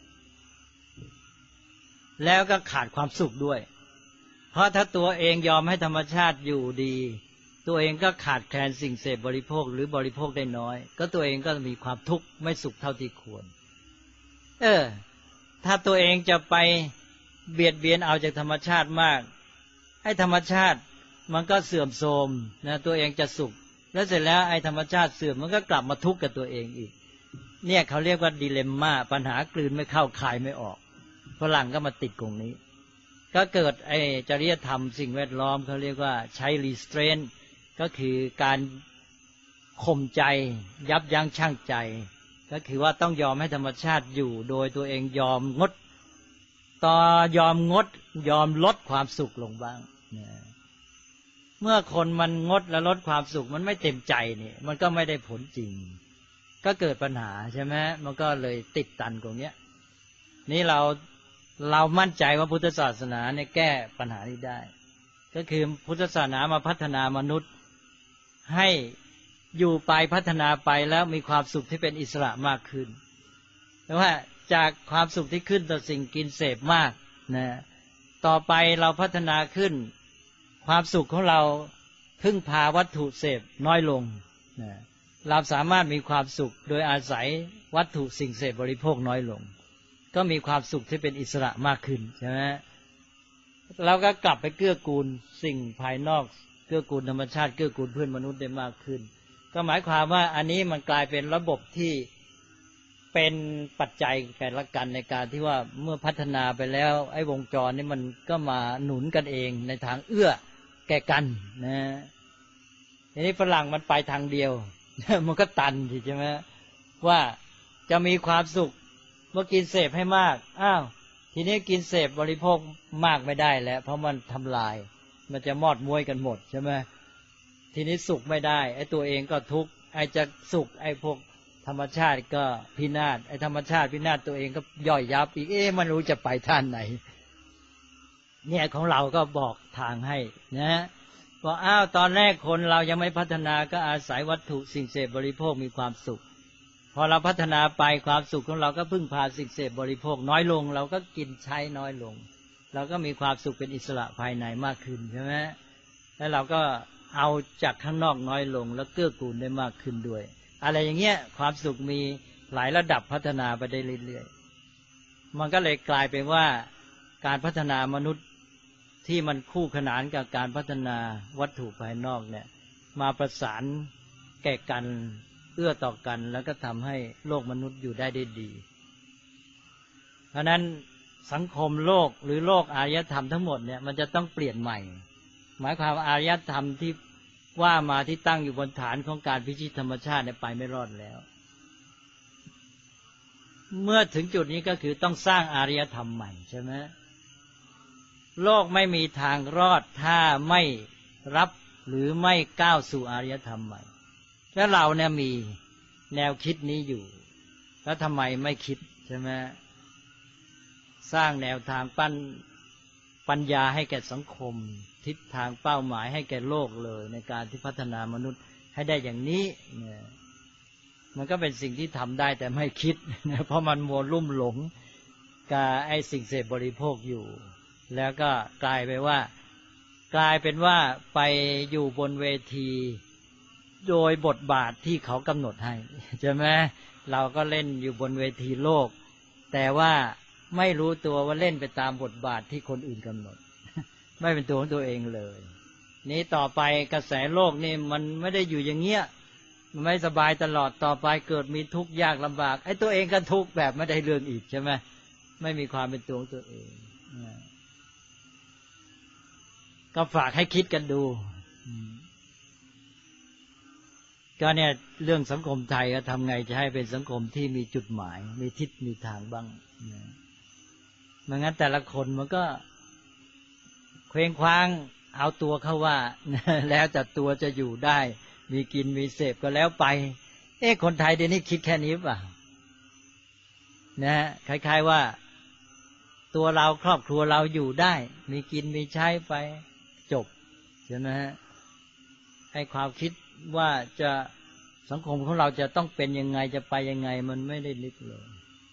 [SPEAKER 2] แล้วก็ขาดความสุขด้วยเพราะถ้าตัวเองยอมให้ธรรมชาติอยู่ดีตัวเองก็ขาดแคลนสิ่งเสพบริโภคหรือบริโภคได้น้อยก็ตัวเองก็มีความทุกข์ไม่สุขเท่าที่ควรถ้าตัวเองจะไปเบียดเบียนเอาจากธรรมชาติมากให้ธรรมชาติมันก็เสื่อมโทรมนะตัวเองจะสุขแล้วเสร็จแล้วไอ้ธรรมชาติเสื่อมมันก็กลับมาทุกข์กับตัวเองอีกเนี่ยเขาเรียกว่าดิเลมม่าปัญหากลืนไม่เข้าคายไม่ออกฝรั่งก็มาติดตรงนี้ก็เกิดไอ้จริยธรรมสิ่งแวดล้อมเขาเรียกว่าใช้รีสเตรนก็คือการข่มใจยับยั้งชั่งใจก็คือว่าต้องยอมให้ธรรมชาติอยู่โดยตัวเองยอมงดยอมลดความสุขลงบ้างเมื่อคนมันงดและลดความสุขมันไม่เต็มใจนี่มันก็ไม่ได้ผลจริงก็เกิดปัญหาใช่ไหมมันก็เลยติดตันตรงนี้นี่เรามั่นใจว่าพุทธศาสนาเนี่ยแก้ปัญหานี้ได้ก็คือพุทธศาสนามาพัฒนามนุษย์ให้อยู่ไปพัฒนาไปแล้วมีความสุขที่เป็นอิสระมากขึ้นแต่ว่าจากความสุขที่ขึ้นต่อสิ่งกินเสพมากนะต่อไปเราพัฒนาขึ้นความสุขของเราพึ่งพาวัตถุเสพน้อยลงนะเราสามารถมีความสุขโดยอาศัยวัตถุสิ่งเสพบริโภคน้อยลงก็มีความสุขที่เป็นอิสระมากขึ้นใช่ไหมเราก็กลับไปเกื้อกูลสิ่งภายนอกเกื้อกูลธรรมชาติเกื้อกูลเพื่อนมนุษย์ได้มากขึ้นก็หมายความว่าอันนี้มันกลายเป็นระบบที่เป็นปัจจัยแก่ละกันในการที่ว่าเมื่อพัฒนาไปแล้วไอ้วงจรนี้มันก็มาหนุนกันเองในทางเอื้อแก่กันนะทีนี้ฝรั่งมันไปทางเดียวมันก็ตันใช่ไหมว่าจะมีความสุขเมื่อกินเสพให้มากทีนี้กินเสพบริโภคมากไม่ได้แล้วเพราะมันทำลายมันจะมอดม้วยกันหมดใช่ไหมทีนี้สุขไม่ได้ไอ้ตัวเองก็ทุกข์ไอ้จะสุขไอ้พวกธรรมชาติก็พินาศธรรมชาติพินาศตัวเองก็ย่อยยับอีกมันรู้จะไปท่านไหนเนี่ยของเราก็บอกทางให้นะว่าตอนแรกคนเรายังไม่พัฒนาก็อาศัยวัตถุสิ่งเสพบริโภคมีความสุขพอเราพัฒนาไปความสุขของเราก็พึ่งพาสิ่งเสพบริโภคน้อยลงเราก็กินใช้น้อยลงเราก็มีความสุขเป็นอิสระภายในมากขึ้นใช่ไหมแล้วเราก็เอาจากข้างนอกน้อยลงแล้วเกื้อกูลได้มากขึ้นด้วยอะไรอย่างเงี้ยความสุขมีหลายระดับพัฒนาไปได้เรื่อยๆมันก็เลยกลายเป็นว่าการพัฒนามนุษย์ที่มันคู่ขนานกับการพัฒนาวัตถุภายนอกเนี่ยมาประสานแก่กันเอื้อต่อกันแล้วก็ทำให้โลกมนุษย์อยู่ได้ดี เพราะนั้นสังคมโลกหรือโลกอารยธรรมทั้งหมดเนี่ยมันจะต้องเปลี่ยนใหม่หมายความอารยธรรมที่ว่ามาที่ตั้งอยู่บนฐานของการพิชิตธรรมชาติเนี่ยไปไม่รอดแล้วเมื่อถึงจุดนี้ก็คือต้องสร้างอารยธรรมใหม่ใช่ไหมโลกไม่มีทางรอดถ้าไม่รับหรือไม่ก้าวสู่อารยธรรมใหม่แล้วเราเนี่ยมีแนวคิดนี้อยู่แล้วทำไมไม่คิดใช่ไหมสร้างแนวทางปัญญาให้แก่สังคมทิศทางเป้าหมายให้แก่โลกเลยในการที่พัฒนามนุษย์ให้ได้อย่างนี้เนี่ยมันก็เป็นสิ่งที่ทำได้แต่ไม่คิดนะเพราะมันมัวลุ่มหลงกับไอ้สิ่งเสพบริโภคอยู่แล้วก็กลายเป็นว่าไปอยู่บนเวทีโดยบทบาทที่เขากำหนดให้ใช่ไหมเราก็เล่นอยู่บนเวทีโลกแต่ว่าไม่รู้ตัวว่าเล่นไปตามบทบาทที่คนอื่นกำหนดไม่เป็นตัวของตัวเองเลยนี้ต่อไปกระแสโลกนี่มันไม่ได้อยู่อย่างเงี้ยมันไม่สบายตลอดต่อไปเกิดมีทุกข์ยากลำบากไอ้ตัวเองก็ทุกข์แบบไม่ได้เรื่องอีกใช่ไหมไม่มีความเป็นตัวของตัวเองก็ฝากให้คิดกันดูก็เนี่ยเรื่องสังคมไทยก็ทำไงจะให้เป็นสังคมที่มีจุดหมายมีทิศมีทางบ้างไม่งั้นแต่ละคนมันก็เคว้งคว้างเอาตัวเข้าว่าแล้วแต่ตัวจะอยู่ได้มีกินมีเสพก็แล้วไปคนไทยเดี๋ยวนี้คิดแค่นี้ป่ะนะคล้ายๆว่าตัวเราครอบครัวเราอยู่ได้มีกินมีใช้ไปจบใช่ไหมฮะให้ความคิดว่าจะสังคมของเราจะต้องเป็นยังไงจะไปยังไงมันไม่ได้นึกเลย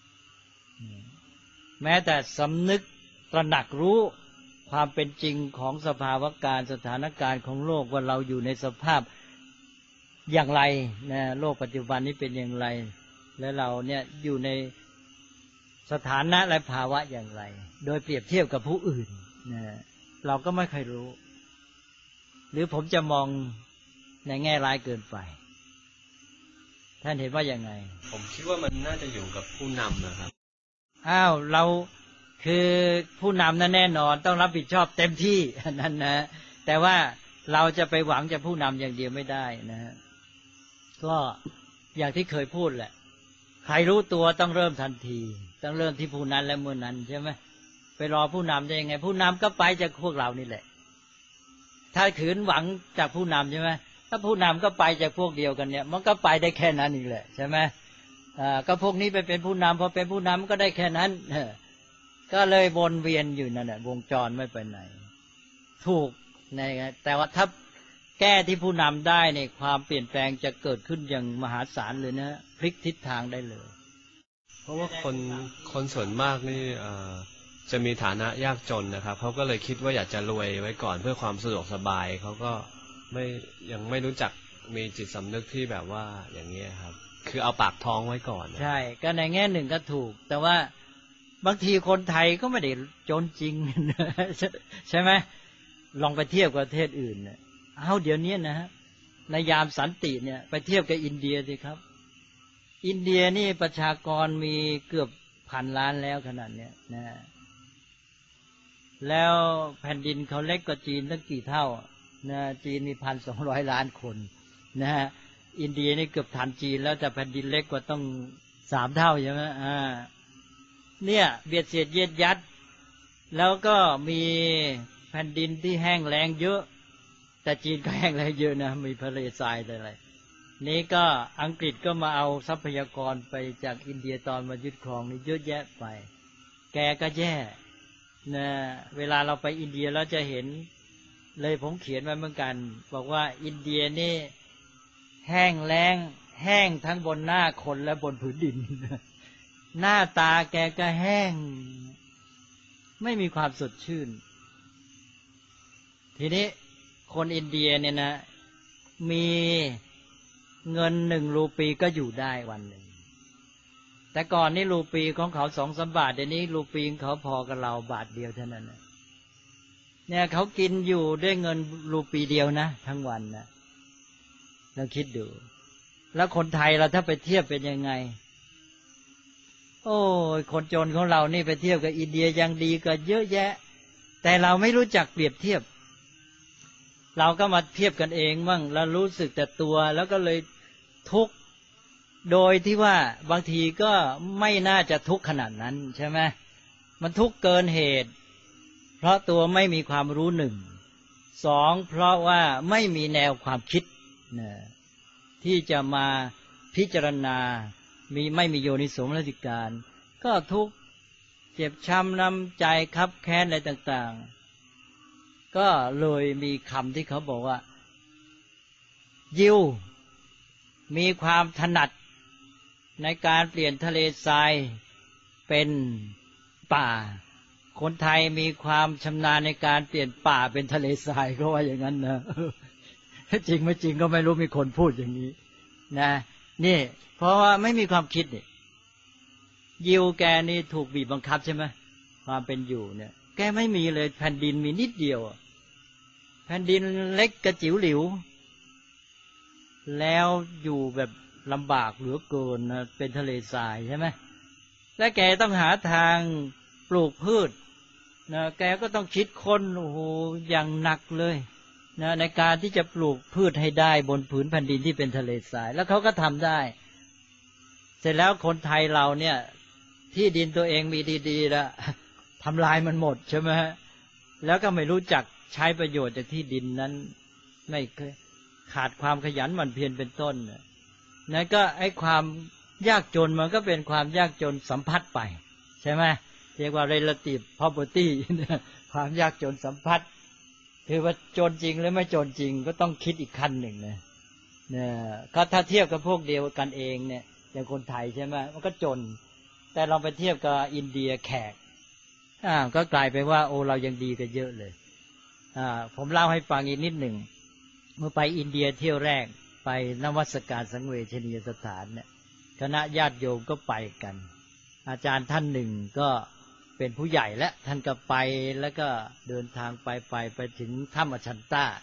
[SPEAKER 2] แม้แต่สำนึกตระหนักรู้ความเป็นจริงของสภาวะการสถานการณ์ของโลกว่าเราอยู่ในสภาพอย่างไรนะโลกปัจจุบันนี้เป็นอย่างไรและเราเนี่ยอยู่ในสถานะและภาวะอย่างไรโดยเปรียบเทียบกับผู้อื่นนะเราก็ไม่เคยรู้หรือผมจะมองในแง่ร้ายเกินไปท่านเห็นว่ายังไง
[SPEAKER 3] ผมคิดว่ามันน่าจะอยู่กับผู้นำนะครับ
[SPEAKER 2] เราคือผู้นำนั้นแน่นอนต้องรับผิดชอบเต็มที่นั่นนะแต่ว่าเราจะไปหวังจากผู้นำอย่างเดียวไม่ได้นะฮะก็อย่างที่เคยพูดแหละใครรู้ตัวต้องเริ่มทันทีต้องเริ่มที่ผู้นั้นและเมื่อนั้นใช่ไหมไปรอผู้นำได้ยังไงผู้นำก็ไปจากพวกเรานี่แหละถ้าขืนหวังจากผู้นำใช่ไหมถ้าผู้นำก็ไปจากพวกเดียวกันเนี่ยมันก็ไปได้แค่นั้นนี่แหละใช่ไหมก็พวกนี้ไปเป็นผู้นำพอเป็นผู้นำก็ได้แค่นั้นก็เลยวนเวียนอยู่นั่นแหละวงจรไม่ไปไหนถูกนะแต่ว่าถ้าแก้ที่ผู้นำได้เนี่ยความเปลี่ยนแปลงจะเกิดขึ้นอย่างมหาศาลเลยนะพลิกทิศทางได้เลย
[SPEAKER 3] เพราะว่าคนส่วนมากนี่จะมีฐานะยากจนนะครับเขาก็เลยคิดว่าอยากจะรวยไว้ก่อนเพื่อความสะดวกสบายเขาก็ยังไม่รู้จักมีจิตสำนึกที่แบบว่าอย่างนี้ครับคือเอาปากท้องไว้ก่อน
[SPEAKER 2] ใช่ก็ในแง่หนึ่งก็ถูกแต่ว่าบางทีคนไทยก็ไม่ได้จนจริงใช่ไหมลองไปเทียบกับประเทศอื่นเดี๋ยวนี้นะฮะในยามสันติเนี่ยไปเทียบกับอินเดียสิครับอินเดียนี่ประชากรมีเกือบ1,000 ล้านแล้วขนาดเนี้ยนะแล้วแผ่นดินเขาเล็กกว่าจีนตั้งกี่เท่านะจีนมี 1,200 ล้านคนนะฮะอินเดียนี่เกือบทันจีนแล้วแต่แผ่นดินเล็กกว่าต้อง3 เท่าใช่ไหมเนี่ยเบียดเสียดเยียดยัดแล้วก็มีแผ่นดินที่แห้งแล้งเยอะแต่จีนก็แห้งแล้งเยอะนะมีทะเลทรายอะไรนี้ก็อังกฤษก็มาเอาทรัพยากรไปจากอินเดียตอนมายึดครองนี่เยอะแยะไปแกก็แย่นะเวลาเราไปอินเดียเราจะเห็นเลยผมเขียนไว้เหมือนกันบอกว่าอินเดียนี่แห้งแล้งแห้งทั้งบนหน้าคนและบนผืนดินหน้าตาแกก็แห้งไม่มีความสดชื่นทีนี้คนอินเดียเนี่ยนะมีเงิน1 รูปีก็อยู่ได้วันหนึ่งแต่ก่อนนี่รูปีของเขา2-3 บาทเดี๋ยวนี้รูปีของเขาพอกับเราบาทเดียวเท่านั้นเนี่ยเขากินอยู่ด้วยเงินรูปีเดียวนะทั้งวันนะเราคิดดูแล้วคนไทยเราถ้าไปเทียบเป็นยังไงโอ้ยคนจนของเรานี่ไปเทียบกับอินเดียยังดีกว่าเยอะแยะแต่เราไม่รู้จักเปรียบเทียบเราก็มาเทียบกันเองบ้างแล้วรู้สึกแต่ตัวแล้วก็เลยทุกข์โดยที่ว่าบางทีก็ไม่น่าจะทุกข์ขนาดนั้นใช่ไหมมันทุกข์เกินเหตุเพราะตัวไม่มีความรู้1 2เพราะว่าไม่มีแนวความคิดที่จะมาพิจารณาไม่มีโยนิโสมนสิการก็ทุกข์เจ็บช้ำน้ำใจคับแค้นอะไรต่างๆก็เลยมีคำที่เขาบอกว่ายิวมีความถนัดในการเปลี่ยนทะเลทรายเป็นป่าคนไทยมีความชำนาญในการเปลี่ยนป่าเป็นทะเลทรายก็ว่าอย่างนั้นนะจริงไม่จริงก็ไม่รู้มีคนพูดอย่างนี้นะนี่เพราะว่าไม่มีความคิดนี่ยิวแกนี่ถูกบีบบังคับใช่ไหมความเป็นอยู่เนี่ยแกไม่มีเลยแผ่นดินมีนิดเดียวแผ่นดินเล็กกระจิ๋วหลิวแล้วอยู่แบบลำบากเหลือเกินนะเป็นทะเลทรายใช่ไหมและแกต้องหาทางปลูกพืชนะแกก็ต้องคิดค้นโอ้โหอย่างหนักเลยนะในการที่จะปลูกพืชให้ได้บนผืนแผ่นดินที่เป็นทะเลทรายแล้วเขาก็ทำได้เสร็จแล้วคนไทยเราเนี่ยที่ดินตัวเองมีดีๆแล้วทำลายมันหมดใช่ไหมแล้วก็ไม่รู้จักใช้ประโยชน์จากที่ดินนั้นไม่ขาดความขยันหมั่นเพียรเป็นต้นนั่นก็ไอ้ความยากจนมันก็เป็นความยากจนสัมพัทธ์ไปใช่ไหมเรียกว่า relative poverty ความยากจนสัมพัทธ์คือว่าจนจริงหรือไม่จนจริงก็ต้องคิดอีกขั้นหนึ่งนะก็ถ้าเทียบกับพวกเดียวกันเองเนี่ยอย่างคนไทยใช่ไหมมันก็จนแต่เราไปเทียบกับอินเดียแขกก็กลายไปว่าโอ้เรายังดีกันเยอะเลยผมเล่าให้ฟังอีกนิดหนึ่งเมื่อไปอินเดียเที่ยวแรกไปนมัสการสังเวชนียสถานเนี่ยคณะญาติโยมก็ไปกันอาจารย์ท่านหนึ่งก็เป็นผู้ใหญ่และท่านก็ไปแล้วก็เดินทางไปถึงถ้ำอชันตา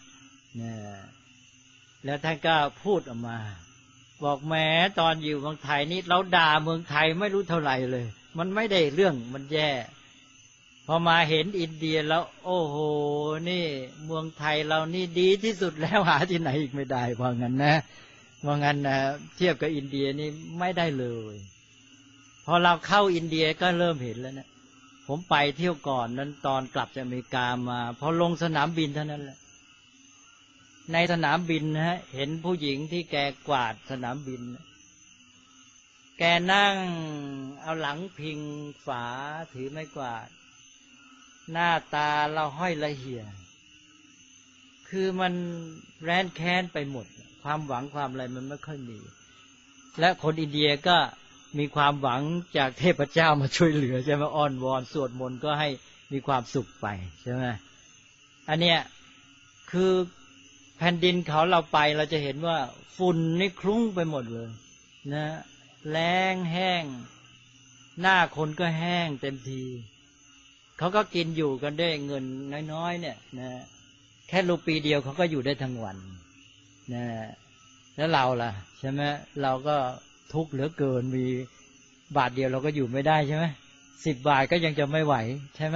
[SPEAKER 2] แล้วท่านก็พูดออกมาบอกแม้ตอนอยู่เมืองไทยนี่เราด่าเมืองไทยไม่รู้เท่าไหร่เลยมันไม่ได้เรื่องมันแย่พอมาเห็นอินเดียแล้วโอ้โหนี่เมืองไทยเรานี่ดีที่สุดแล้วหาที่ไหนอีกไม่ได้ว่างั้นนะว่างั้นนะเทียบกับอินเดียนี่ไม่ได้เลยพอเราเข้าอินเดียก็เริ่มเห็นแล้วนะผมไปเที่ยวก่อนนั้นตอนกลับจากอเมริกามาพอลงสนามบินเท่านั้นแหละในสนามบินนะฮะเห็นผู้หญิงที่แกกวาดสนามบินแกนั่งเอาหลังพิงฝาถือไม้กวาดหน้าตาเราห้อยละเหี่ยคือมันแร้นแค้นไปหมดความหวังความอะไรมันไม่ค่อยมีและคนอินเดียก็มีความหวังจากเทพเจ้ามาช่วยเหลือใช่ไหมอ้อนวอนสวดมนต์ก็ให้มีความสุขไปใช่ไหมอันเนี้ยคือแผ่นดินเขาเราไปเราจะเห็นว่าฝุ่นนี่คลุ้งไปหมดเลยนะแล้งแห้งหน้าคนก็แห้งเต็มทีเขาก็กินอยู่กันด้วยเงินน้อยๆเนี่ยนะแค่รูปีเดียวเขาก็อยู่ได้ทั้งวันนะแล้วเราล่ะใช่ไหมเราก็ทุกข์เหลือเกินมีบาทเดียวเราก็อยู่ไม่ได้ใช่ไหม10 บาทก็ยังจะไม่ไหวใช่ไหม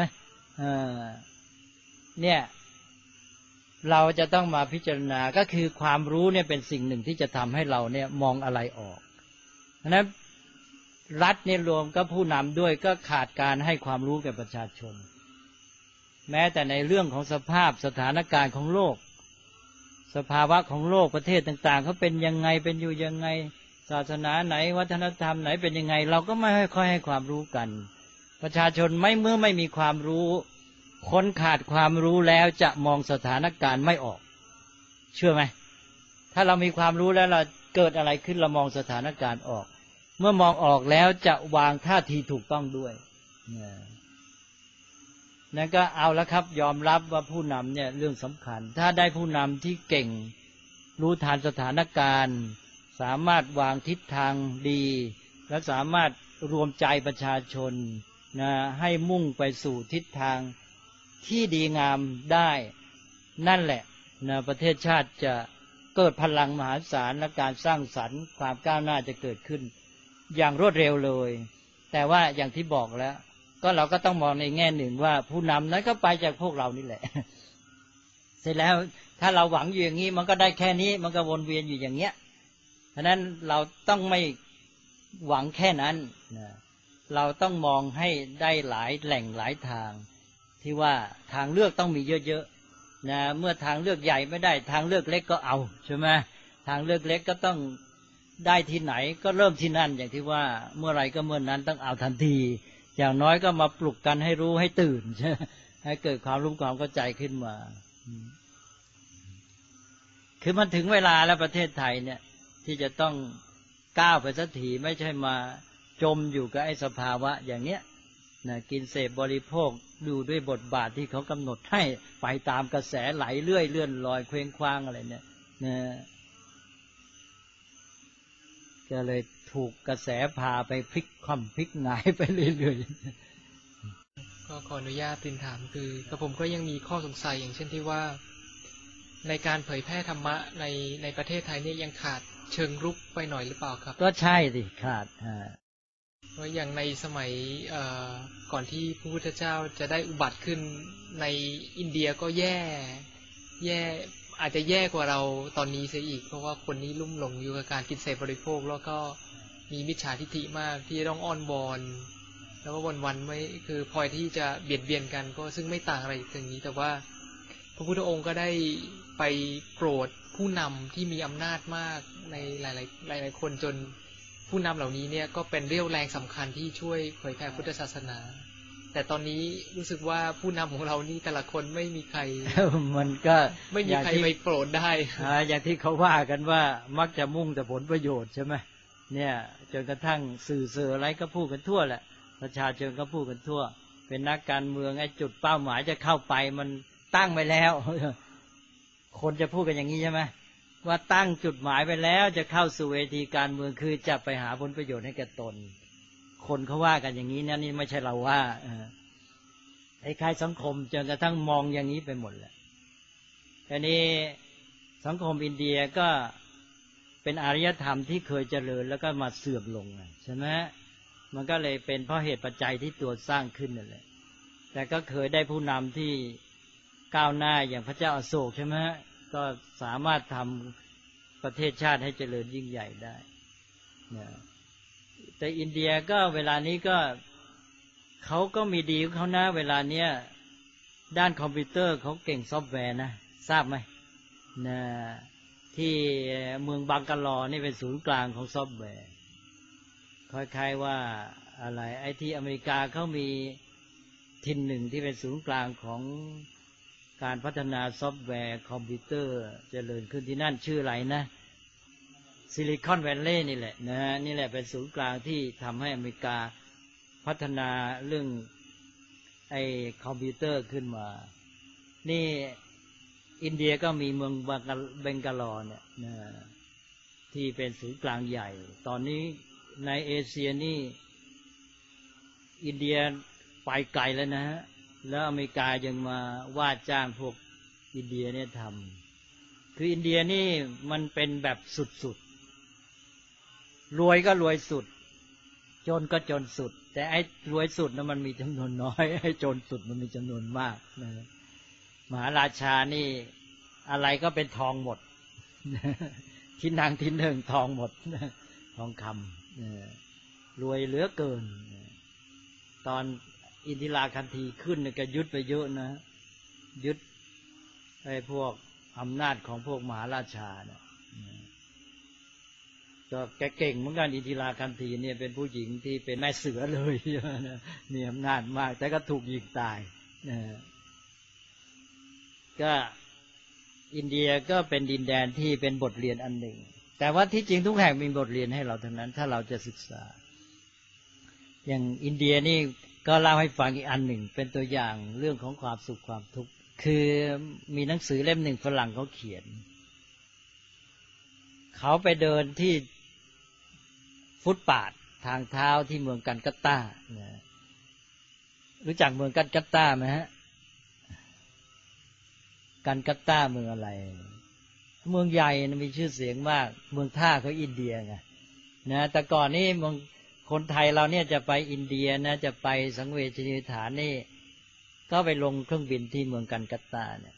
[SPEAKER 2] เนี่ยเราจะต้องมาพิจารณาก็คือความรู้เนี่ยเป็นสิ่งหนึ่งที่จะทำให้เราเนี่ยมองอะไรออกเพราะฉะนั้นรัฐเนี่ยรวมก็ผู้นำด้วยก็ขาดการให้ความรู้แก่ประชาชนแม้แต่ในเรื่องของสภาพสถานการณ์ของโลกสภาวะของโลกประเทศต่างๆเขาเป็นยังไงเป็นอยู่ยังไงศาสนาไหนวัฒนธรรมไหนเป็นยังไงเราก็ไม่ค่อยให้ความรู้กันประชาชนเมื่อไม่มีความรู้คนขาดความรู้แล้วจะมองสถานการณ์ไม่ออกเชื่อไหมถ้าเรามีความรู้แล้วเราเกิดอะไรขึ้นเรามองสถานการณ์ออกเมื่อมองออกแล้วจะวางท่าทีถูกต้องด้วยนั่นก็เอาแล้วครับยอมรับว่าผู้นำเนี่ยเรื่องสำคัญถ้าได้ผู้นำที่เก่งรู้ทันสถานการณ์สามารถวางทิศทางดีและสามารถรวมใจประชาชนนะให้มุ่งไปสู่ทิศทางที่ดีงามได้นั่นแหละนะประเทศชาติจะเกิดพลังมหาศาลและการสร้างสรรค์ความก้าวหน้าจะเกิดขึ้นอย่างรวดเร็วเลยแต่ว่าอย่างที่บอกแล้วก็เราก็ต้องมองในแง่หนึ่งว่าผู้นำนั้นก็ไปจากพวกเรานี่แหละเสร็จแล้วถ้าเราหวังอยู่อย่างนี้มันก็ได้แค่นี้มันก็วนเวียนอยู่อย่างเงี้ยฉะนั้นเราต้องไม่หวังแค่นั้นนะเราต้องมองให้ได้หลายแหล่งหลายทางที่ว่าทางเลือกต้องมีเยอะๆนะเมื่อทางเลือกใหญ่ไม่ได้ทางเลือกเล็กก็เอาใช่ไหมทางเลือกเล็กก็ต้องได้ที่ไหนก็เริ่มที่นั่นอย่างที่ว่าเมื่อไรก็เมื่อนั้นต้องเอาทันทีอย่างน้อยก็มาปลุกกันให้รู้ให้ตื่นใช่ให้เกิดความรู้ความเข้าใจขึ้นมาคือมันถึงเวลาแล้วประเทศไทยเนี่ยที่จะต้องก้าวไปสักทีไม่ใช่มาจมอยู่กับไอ้สภาวะอย่างเนี้ยนะกินเสพบริโภคดูด้วยบทบาทที่เขากำหนดให้ไปตามกระแสไหลเรื่อยเลื่อนลอยเคว้งคว้างอะไรเนี่ยนะก็เลยถูกกระแสพาไปพลิกคว่ำพลิกหงายไปเรื่อยๆ
[SPEAKER 4] ก็ขออนุญาตเรียนถามคือกับผมก็ยังมีข้อสงสัยอย่างเช่นที่ว่าในการเผยแพร่ธรรมะในประเทศไทยเนี่ยยังขาดเชิงรุกไปหน่อยหรือเปล่าครับ
[SPEAKER 2] ก็ใช่สิขาด
[SPEAKER 4] เพราะอย่างในสมัยก่อนที่พระพุทธเจ้าจะได้อุบัติขึ้นในอินเดียก็แย่อาจจะแย่กว่าเราตอนนี้เสียอีกเพราะว่าคนนี้ลุ่มหลงอยู่กับการกินเสพบริโภคแล้วก็มีมิจฉาทิฐิมากที่ต้องอ้อนวอนแล้วก็วันๆไม่คือพลอยที่จะเบียดเบียนกันก็ซึ่งไม่ต่างอะไรอย่างนี้แต่ว่าพระพุทธองค์ก็ได้ไปโปรดผู้นำที่มีอำนาจมากในหลายคนจนผู้นำเหล่านี้เนี่ยก็เป็นเรี่ยวแรงสำคัญที่ช่วยเผยแผ่พุทธศาสนาแต่ตอนนี้รู้สึกว่าผู้นำของเรานี่แต่ละคนไม่มีใคร
[SPEAKER 2] มันก็
[SPEAKER 4] ไม่มีใครไปโปรดได้
[SPEAKER 2] อย่างที่เขาว่ากันว่ามักจะมุ่งแต่ผลประโยชน์ใช่ไหมเนี่ยจนกระทั่งสื่ออะไรก็พูดกันทั่วแหละประชาชนก็พูดกันทั่วเป็นนักการเมืองไอ้จุดเป้าหมายจะเข้าไปมันตั้งไว้แล้วคนจะพูดกันอย่างนี้ใช่ไหมว่าตั้งจุดหมายไปแล้วจะเข้าสู่เวทีการเมืองคือจะไปหาผลประโยชน์ให้แก่ตนคนเขาว่ากันอย่างนี้นะนี่ไม่ใช่เราว่าไอ้ใครสังคมจนกระทั่งมองอย่างนี้ไปหมดแหละทีนี้สังคมอินเดียก็เป็นอารยธรรมที่เคยเจริญแล้วก็มาเสื่อมลงใช่ไหมมันก็เลยเป็นเพราะเหตุปัจจัยที่ตัวสร้างขึ้นนั่นแหละแต่ก็เคยได้ผู้นำที่ก้าวหน้าอย่างพระเจ้าอโศกใช่ไหมก็สามารถทำประเทศชาติให้เจริญยิ่งใหญ่ได้แต่อินเดียก็เวลานี้ก็เขาก็มีดีของเขานะเวลาเนี้ยด้านคอมพิวเตอร์เขาเก่งซอฟต์แวร์นะทราบไหมนะที่เมืองบังกาลอนี่เป็นศูนย์กลางของซอฟต์แวร์คล้ายๆว่าอะไรไอ้ที่อเมริกาเขามีถิ่นหนึ่งที่เป็นศูนย์กลางของการพัฒนาซอฟต์แวร์คอมพิวเตอร์เจริญขึ้นที่นั่นชื่ออะไรนะซิลิคอนแวลลีย์นี่แหละนะนี่แหละเป็นศูนย์กลางที่ทำให้อเมริกาพัฒนาเรื่องไอ้คอมพิวเตอร์ขึ้นมานี่อินเดียก็มีเมืองเบงกาลอเนี่ยนะที่เป็นศูนย์กลางใหญ่ตอนนี้ในเอเชียนี่อินเดียไปไกลแล้วนะฮะแล้วอเมริกายังมาว่าจ้างพวกอินเดียเนี่ยทำคืออินเดียนี่มันเป็นแบบสุดๆรวยก็รวยสุดจนก็จนสุดแต่ไอ้รวยสุดนะมันมีจำนวนน้อยไอ้จนสุดมันมีจำนวนมากนะมหาราชานี่อะไรก็เป็นทองหมดที่นางที่หนึ่งทองหมดทองคำรวยเหลือเกินตอนอินทิราคันธีขึ้นก็ยึดไปเยอะนะยึดไอ้พวกอำนาจของพวกมหาราชาเนี่ยก็แกเก่งเหมือนกันอินทิราคันธีเนี่ยเป็นผู้หญิงที่เป็นแม่เสือเลยมีอำนาจมากแต่ก็ถูกยิงตายก็อินเดียก็เป็นดินแดนที่เป็นบทเรียนอันหนึ่งแต่ว่าที่จริงทุกแห่งมีบทเรียนให้เราทั้งนั้นถ้าเราจะศึกษาอย่างอินเดียนี่ก็เล่าให้ฟังอีกอันหนึ่งเป็นตัวอย่างเรื่องของความสุขความทุกข์คือมีหนังสือเล่มหนึ่งฝรั่งเขาเขียนเขาไปเดินที่ฟุตบาททางเท้าที่เมืองกัลกัตตารู้จักเมืองกัลกัตตาไหมฮะกัลกัตตาเมืองอะไรเมืองใหญ่มีชื่อเสียงมากเมืองท่าเขาอินเดียไงนะแต่ก่อนนี้เมืองคนไทยเราเนี่ยจะไปอินเดียนะจะไปสังเวชนียสถานนี่ก็ไปลงเครื่องบินที่เมืองกัลกัตตาเนี่ย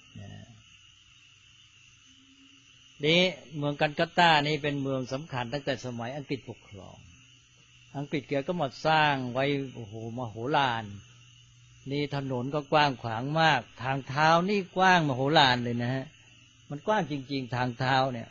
[SPEAKER 2] นี่เมืองกัลกัตตานี่เป็นเมืองสำคัญตั้งแต่สมัยอังกฤษปกครองอังกฤษเกี่ยวก็มาสร้างไว้โอ้โหมโหฬารนี่ถนนก็กว้างขวางมากทางเท้านี่กว้างมโหฬารเลยนะฮะมันกว้างจริงๆทางเท้าเนี่ย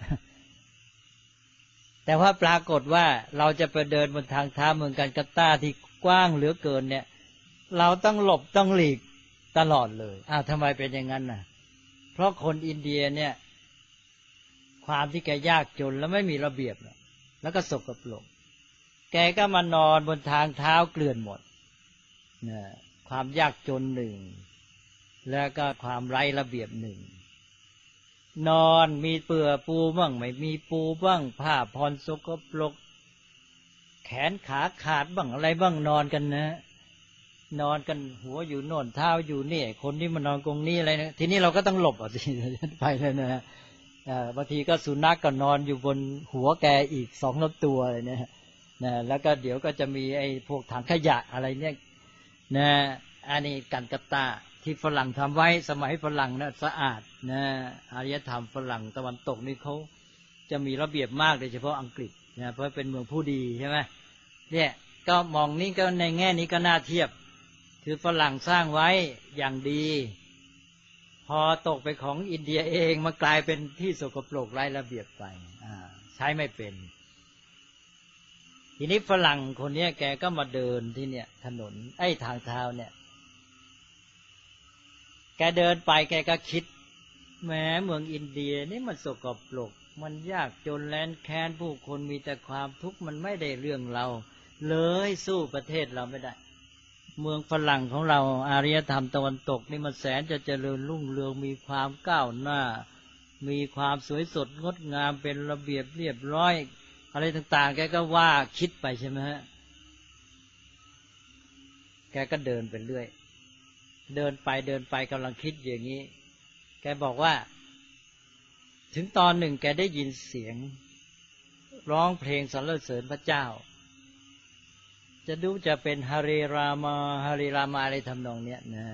[SPEAKER 2] แต่ว่าปรากฏว่าเราจะไปเดินบนทางเท้าเมืองกัลกัตตาที่กว้างเหลือเกินเนี่ยเราต้องหลบต้องหลีกตลอดเลยทำไมเป็นอย่างนั้นน่ะเพราะคนอินเดียเนี่ยความที่แกยากจนแล้วไม่มีระเบียบแล้วก็สกปรกแกก็มานอนบนทางเท้าเกลื่อนหมดนะความยากจนหนึ่งแล้วก็ความไร้ระเบียบหนึ่งนอนมีเปื่อปูบ้างไม่มีปูบ้างผ้าผ่อนสกปรกแขนขาขาดบ้างอะไรบ้างนอนกันนะนอนกันหัวอยู่โน่นเท้าอยู่นี่คนที่มานอนตรงนี้อะไรนะทีนี้เราก็ต้องหลบสิไปเลยนะบางทีก็สุนัขก็นอนอยู่บนหัวแกอีก2 ตัวเลยนะแล้วก็เดี๋ยวก็จะมีไอ้พวกถังขยะอะไรเนี่ยนะอันนี้กัลกัตตาที่ฝรั่งทำไว้สมัยฝรั่งนะสะอาดนะอารยธรรมฝรั่งตะวันตกนี่เขาจะมีระเบียบมากโดยเฉพาะอังกฤษนะเพราะเป็นเมืองผู้ดีใช่ไหมเนี่ยก็มองนี่ก็ในแง่นี้ก็น่าเทียบคือฝรั่งสร้างไว้อย่างดีพอตกไปของอินเดียเองมากลายเป็นที่สกปรกไร้ระเบียบไปใช้ไม่เป็นทีนี้ฝรั่งคนนี้แกก็มาเดินที่เนี่ยถนนทางเท้าเนี่ยแกเดินไปแกก็คิดแหมเมืองอินเดียนี่มันสกปรกมันยากจนแร้นแค้นผู้คนมีแต่ความทุกข์มันไม่ได้เรื่องเราเลยสู้ประเทศเราไม่ได้เมืองฝรั่งของเราอารยธรรมตะวันตกนี่มันแสนจะเจริญรุ่งเรืองมีความก้าวหน้ามีความสวยสดงดงามเป็นระเบียบเรียบร้อยอะไรต่างๆแกก็ว่าคิดไปใช่ไหมฮะแกก็เดินไปเรื่อยเดินไปกำลังคิดอย่างนี้แกบอกว่าถึงตอนหนึ่งแกได้ยินเสียงร้องเพลงสรรเสริญพระเจ้าจะดูจะเป็นฮาเรรามาอะไรทำนองเนี้ยนะ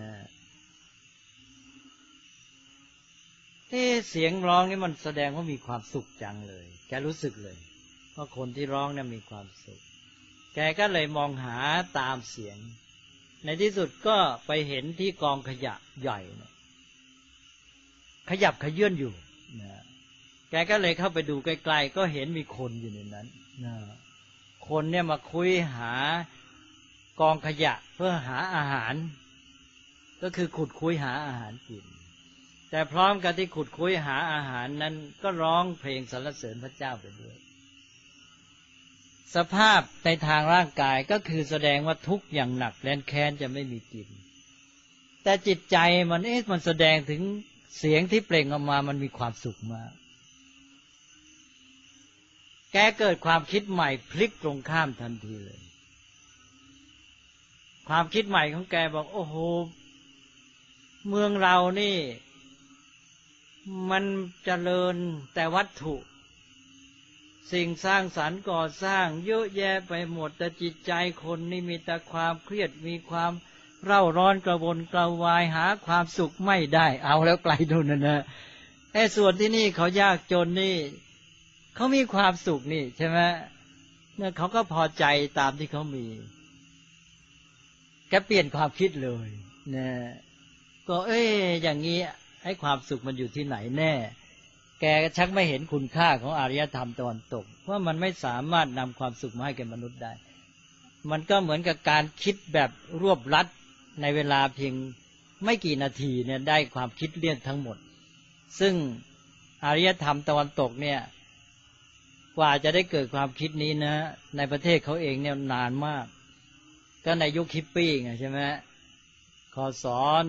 [SPEAKER 2] เสียงร้องนี่มันแสดงว่ามีความสุขจังเลยแกรู้สึกเลยว่าคนที่ร้องเนี่ยมีความสุขแกก็เลยมองหาตามเสียงในที่สุดก็ไปเห็นที่กองขยะใหญ่ขยับขยื่นอยู่นะแกก็เลยเข้าไปดูใกล้ๆก็เห็นมีคนอยู่ในนั้นนะคนเนี่ยมาคุยหากองขยะเพื่อหาอาหารก็คือขุดคุยหาอาหารกินแต่พร้อมกับที่ขุดคุยหาอาหารนั้นก็ร้องเพลงสรรเสริญพระเจ้าไปด้วยสภาพในทางร่างกายก็คือแสดงว่าทุกข์อย่างหนักแร้นแค้นจะไม่มีกินแต่จิตใจมันแสดงถึงเสียงที่เปล่งออกมามันมีความสุขมากแกเกิดความคิดใหม่พลิกตรงข้ามทันทีเลยความคิดใหม่ของแกบอกโอ้โหเมืองเรานี่มันเจริญแต่วัตถุสิ่งสร้างสรรค์ก่อสร้างเยอะแยะไปหมดแต่จิตใจคนนี่มีแต่ความเครียดมีความเร่าร้อนกระวนกระวายหาความสุขไม่ได้เอาแล้วไกลโน่นนะส่วนที่นี่เขายากจนนี่เขามีความสุขนี่ใช่ไหมเนี่ยเขาก็พอใจตามที่เขามีแกเปลี่ยนความคิดเลยนะก็อย่างนี้ให้ความสุขมันอยู่ที่ไหนแน่แกชักไม่เห็นคุณค่าของอารยธรรมตะวันตกว่ามันไม่สามารถนำความสุขมาให้แก่มนุษย์ได้มันก็เหมือนกับการคิดแบบรวบรัดในเวลาเพียงไม่กี่นาทีเนี่ยได้ความคิดเรื่องทั้งหมดซึ่งอารยธรรมตะวันตกเนี่ยกว่าจะได้เกิดความคิดนี้นะในประเทศเขาเองเนี่ยนานมากก็ในยุคฮิปปี้ไงใช่ไหมคศ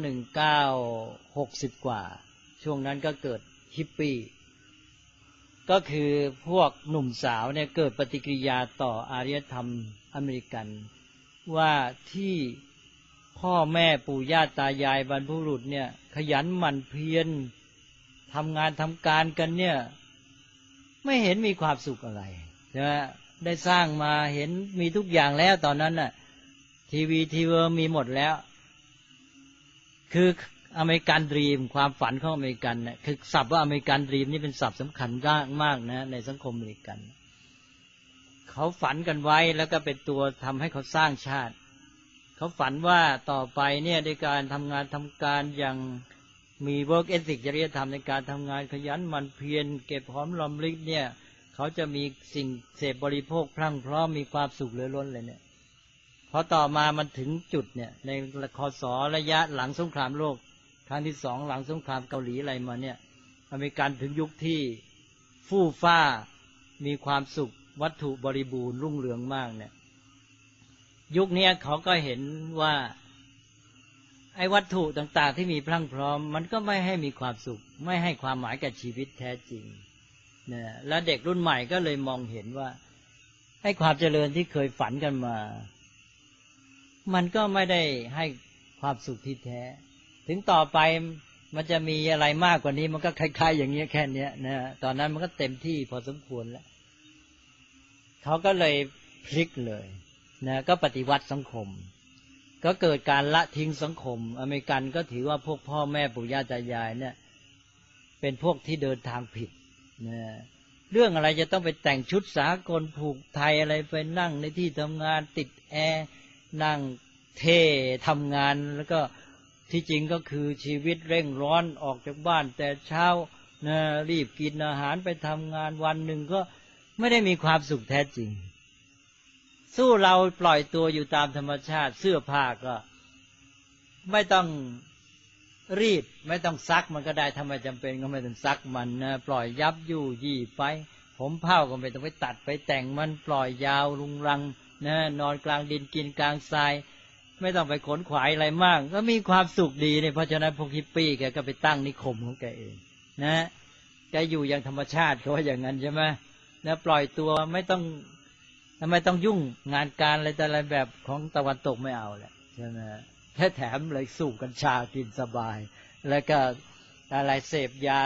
[SPEAKER 2] 1960กว่าช่วงนั้นก็เกิดฮิปปี้ก็คือพวกหนุ่มสาวเนี่ยเกิดปฏิกิริยาต่ออารยธรรมอเมริกันว่าที่พ่อแม่ปู่ย่าตายายบรรพบุรุษเนี่ยขยันหมั่นเพียรทำงานทำการกันเนี่ยไม่เห็นมีความสุขอะไรใช่ไหมได้สร้างมาเห็นมีทุกอย่างแล้วตอนนั้นน่ะทีวีมีหมดแล้วคืออเมริกันดรีมความฝันของอเมริกันเนี่ยคือศัพท์ว่าอเมริกันดรีมนี่เป็นศัพท์สำคัญมากนะในสังคมอเมริกันเขาฝันกันไว้แล้วก็เป็นตัวทำให้เขาสร้างชาติเขาฝันว่าต่อไปเนี่ยในการทำงานทำการอย่างมี work ethic จริยธรรมในการทำงานขยันหมั่นเพียรเก็บหอมรอมริบเนี่ยเขาจะมีสิ่งเสพบริโภคพรั่งพร้อมมีความสุขเหลือล้นเลยเนี่ยพอต่อมามันถึงจุดเนี่ยในคศระยะหลังสงครามโลกครั้งที่2หลังสงครามเกาหลีอะไรมาเนี่ยอเมริกันถึงยุคที่ฟู่ฟ้ามีความสุขวัตถุบริบูรณ์รุ่งเรืองมากเนี่ยยุคนี้เขาก็เห็นว่าไอ้วัตถุต่างๆที่มีพรั่งพร้อมมันก็ไม่ให้มีความสุขไม่ให้ความหมายแก่ชีวิตแท้จริงเนี่ยแล้วเด็กรุ่นใหม่ก็เลยมองเห็นว่าให้ความเจริญที่เคยฝันกันมามันก็ไม่ได้ให้ความสุขที่แท้ถึงต่อไปมันจะมีอะไรมากกว่านี้มันก็คล้ายๆอย่างเงี้ยแค่เนี้ยนะตอนนั้นมันก็เต็มที่พอสมควรแล้วเขาก็เลยพลิกเลยนะก็ปฏิวัติสังคมก็เกิดการละทิ้งสังคมอเมริกันก็ถือว่าพวกพ่อแม่ปู่ย่าตายายเนี่ยเป็นพวกที่เดินทางผิดนะเรื่องอะไรจะต้องไปแต่งชุดสากลผูกไทยอะไรไปนั่งในที่ทำงานติดแอร์นั่งเท่ทำงานแล้วก็ที่จริงก็คือชีวิตเร่งร้อนออกจากบ้านแต่เช้านะรีบกินอาหารไปทำงานวันหนึ่งก็ไม่ได้มีความสุขแท้จริงสู้เราปล่อยตัวอยู่ตามธรรมชาติเสื้อผ้าก็ไม่ต้องรีดไม่ต้องซักมันก็ได้ถ้าไม่จำเป็นก็ไม่ต้องซักมันนะปล่อยยับยู่ยี่ไปผมเผ้าก็ไม่ต้องไปตัดไปแต่งมันปล่อยยาวรุงรังนะนอนกลางดินกินกลางทรายไม่ต้องไปขนขวายอะไรมากก็มีความสุขดีเนี่ยเพราะฉะนั้นพวกฮิปปี้แกก็ไปตั้งนิคมของแกเองนะแกอยู่อย่างธรรมชาติเขาว่าอย่างนั้นใช่ไหมนะปล่อยตัวไม่ต้องยุ่งงานการอะไรแต่อะไรแบบของตะวันตกไม่เอาแหละใช่ไหมแถมเลยสูบกัญชากินสบายแล้วก็อะไรเสพยา